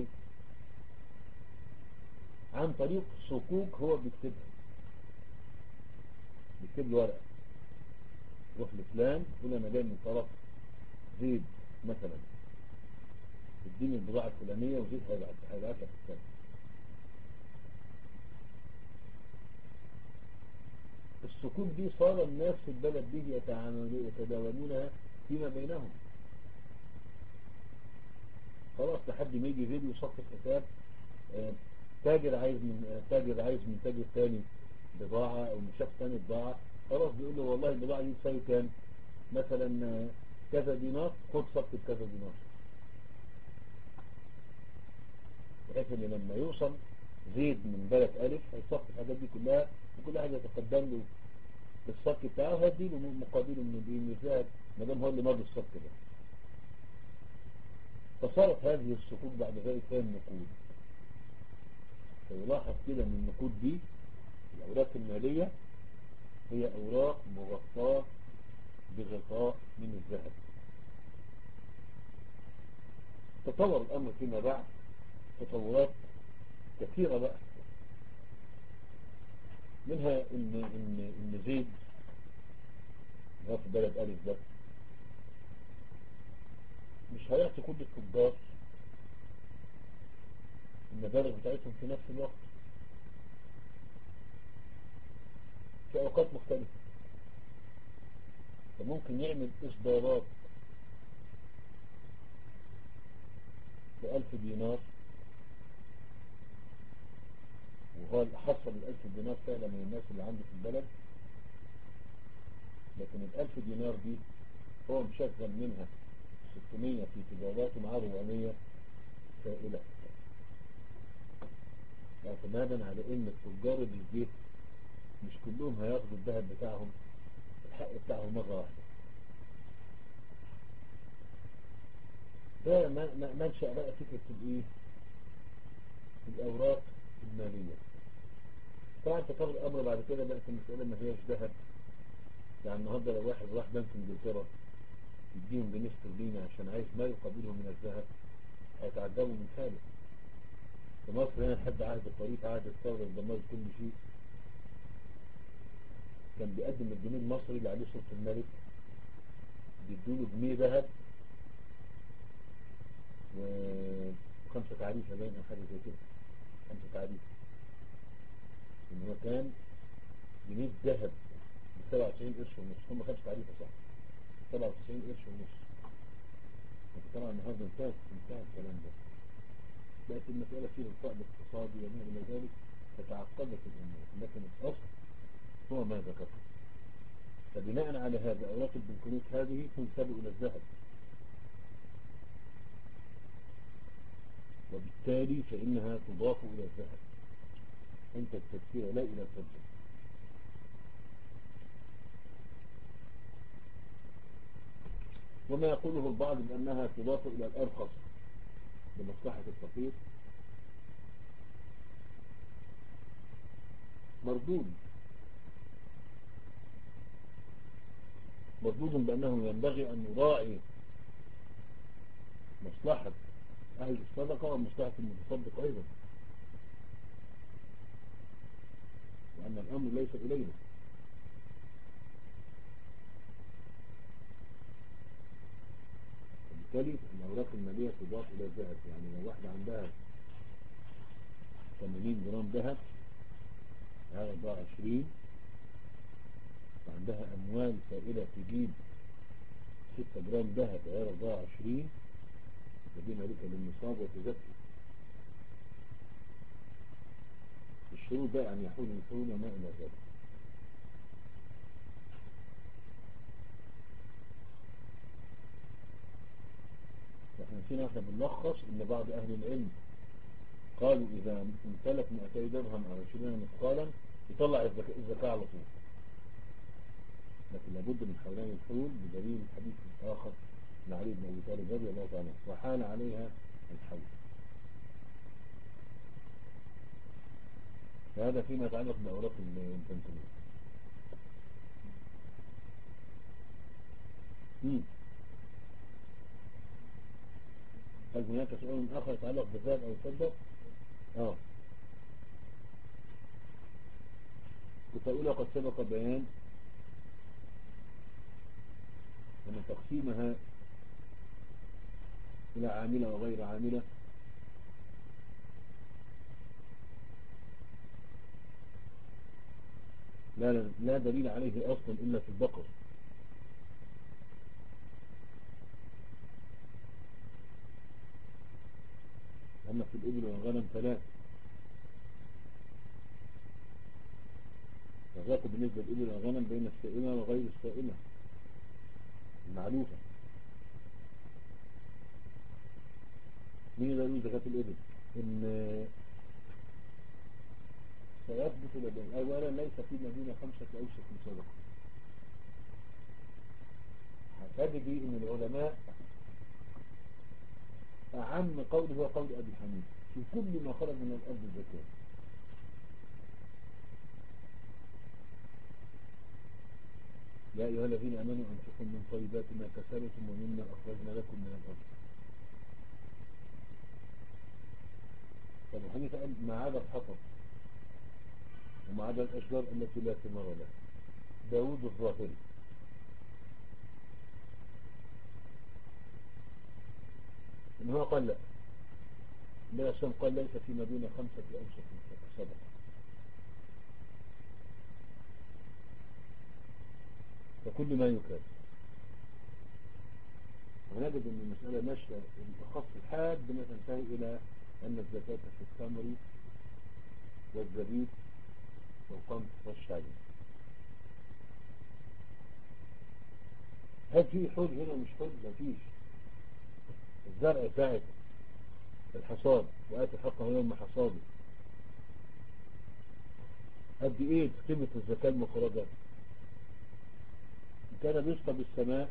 A: عن طريق صكوك هو بيكتبها، بيكتب له ورقة، روح لفلان يقول انا جاي من طرف زيد مثلا، اديني البضاعة الفلانية وزيد هيبعت هيبعت لك الثاني. الصكوك دي صار الناس في البلد دي يتداولونها فيما بينهم. خلاص لحد ما يجي فيديو يصفي الحساب، آه تاجر عايز من آه تاجر عايز من تاجر ثاني بضاعة او من شخص ثاني بضاعة، خلاص بيقول له والله البضاعة دي تساوي كام، مثلا آه كذا دينار، خد صفقة كذا دينار، بحيث ان لما يوصل زيد من بلد ألف هيصفي الحاجات دي كلها وكل حاجة يتقدم له بالصك بتاعه هيديله مقابله من الذهب ما دام هو اللي ماضي الصك ده. فصارت هذه الصكوك بعد ذلك هي النقود. فيلاحظ كده ان النقود دي الأوراق المالية هي أوراق مغطاة بغطاء من الذهب. تطور الأمر فيما بعد تطورات كثيرة بقى، منها ان ان ان زيد اللي في بلد ألف ده مش هيعطي كل التجار المبالغ بتاعتهم في نفس الوقت، في أوقات مختلفة. فممكن يعمل إصدارات بألف دينار، وهو اللي حصل الألف دينار فعلا من الناس اللي عنده في البلد، لكن الألف دينار دي هو مشغل منها ستمية في تجارات ومعاه أربعمية سائلة، اعتمادا على ان التجار اللي جه مش كلهم هياخدوا الذهب بتاعهم الحق بتاعهم مرة واحدة. ده منشأ بقى فكرة الايه الأوراق المالية. طبعا تطور الأمر بعد كده بقت المسألة ما هياش ذهب، يعني النهارده لو واحد راح بنك انجلترا يديهم جنيه استرليني عشان عايز ما يقابله من الذهب هيتعجبوا من حاله. في مصر هنا لحد عهد الطريق عهد الثورة ودمار كل شيء، كان بيقدم الجنيه المصري اللي عليه صورة الملك بيدوله جنيه ذهب وخمسة تعريفة باين أو حاجة زي كده، خمسة تعريفة، إن هو كان جنيه ذهب بسبعة وتسعين قرش ونص، هم خمسة تعريفة صح، سبعة وتسعين قرش ونص. طبعا النهارده انتهى انتهى الكلام ده، بقت المسألة فيها الفقد الاقتصادي وما إلى ذلك فتعقدت الأمور، لكن الأصل هو ما ذكرته. فبناء على هذا أوراق البنكنوت هذه تنسب إلى الذهب، وبالتالي فإنها تضاف إلى الذهب عند التذكير لا إلى الفضة. وما يقوله البعض بأنها تضاف إلى الأرخص لمصلحة الفقير مردود مردود بأنه ينبغي أن نراعي مصلحة أهل الصدقة ومصلحة المتصدق أيضا، وأن الأمر ليس إلينا. وبالتالي الأوراق المالية تضاف إلى الذهب، يعني لو واحدة عندها ثمانين جرام ذهب معاها أربعة وعشرين وعندها أموال سائلة تجيب ستة جرام ذهب غير أربعة وعشرين، فدي مالكة للنصاب وتزكي. الشروط بقى أن يحول الحول وما إلى ذلك. احنا نسينا احنا بنلخص ان بعض اهل العلم قالوا اذا امتلك مئتي درهم او عشرين مثقالا يطلع الزكاة, الزكاة على طول، لكن لابد من حولان الحول بدليل الحديث الاخر لعلي بن ابي طالب رضي الله تعالى عنه وحال عليها الحول. فهذا فيما يتعلق باوراق البنكية. هل هناك سؤال آخر يتعلق بالذهب أو الفضة؟ آه كنت أقول قد سبق بيان أن تقسيمها إلى عاملة وغير عاملة لا, لا, لا دليل عليه أصلا إلا في البقر. أما في الإبل والغنم ثلاث. الفرق بالنسبة للإبل والغنم بين السائمة وغير السائمة المعلوفة. مين يقول زكاة الإبل؟ إن سيثبت لدينا أولا ليس في المدينة خمسة أوسق من صدقة. هتجد إن العلماء أعم قول هو قول أبي حنيفة في كل ما خرج من الأرض الزكاة. يا أيها الذين آمنوا أنفقوا من طيبات ما كسبتم ومما أخرجنا لكم من الأرض. فأبو حنيفة قال ما عدا الحطب وما عدا الأشجار التي لا ثمار لها. داود الظاهري إن هو قال لا لا أسلم قال ليس فيما دون خمسة أوسق صدقة. فكل ما يكاد. ونجد أن المسألة ماشية الأخص الحاد بما تنتهي إلى أن الزكاة في التمر والزبيب والقمح والشعير. هل في حول هنا مش حول؟ مفيش. الزرع ساعة الحصاد وآتي حقه يوم حصاده قد ايه قيمة الزكاة المخرجة؟ إن كان بيسقى بالسماء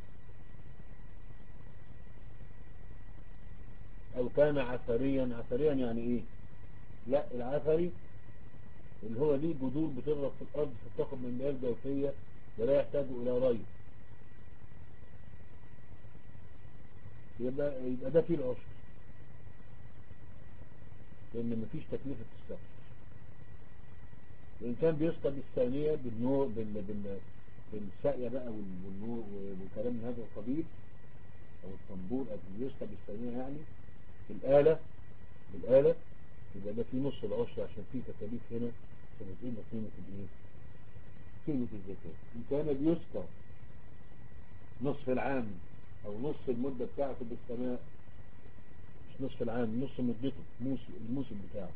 A: او كان عثريا. عثريا يعني ايه؟ لا العثري اللي هو ليه جذور بتغرق في الارض فتاخد من المياه الجوفية ولا يحتاج الى ري، يبقى, يبقى ده فيه العشر لان مفيش تكلفة السقي. وإن كان بيسقى بالثانية بالنور بال... بال... بالساقية بقى والنور والكلام من هذا القبيل أو الطنبور أو بيسقى بالثانية يعني بالآلة بالآلة يبقى ده في نص العشر عشان في تكاليف هنا فبتقيم قيمة الإيه؟ قيمة الزكاة. إن كان بيسقى نصف العام أو نص المدة بتاعته بالسماء مش نصف العام نص مدته موسم الموسم بتاعه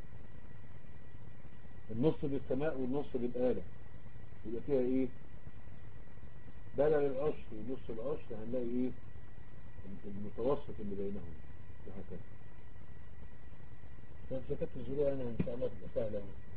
A: النص بالسماء والنص بالآلة يبقى فيها ايه؟ بدل العشر ونص العشر هنلاقي ايه؟ المتوسط اللي بينهم وهكذا. فزكاة الزروع انا ان شاء الله تبقى سهلة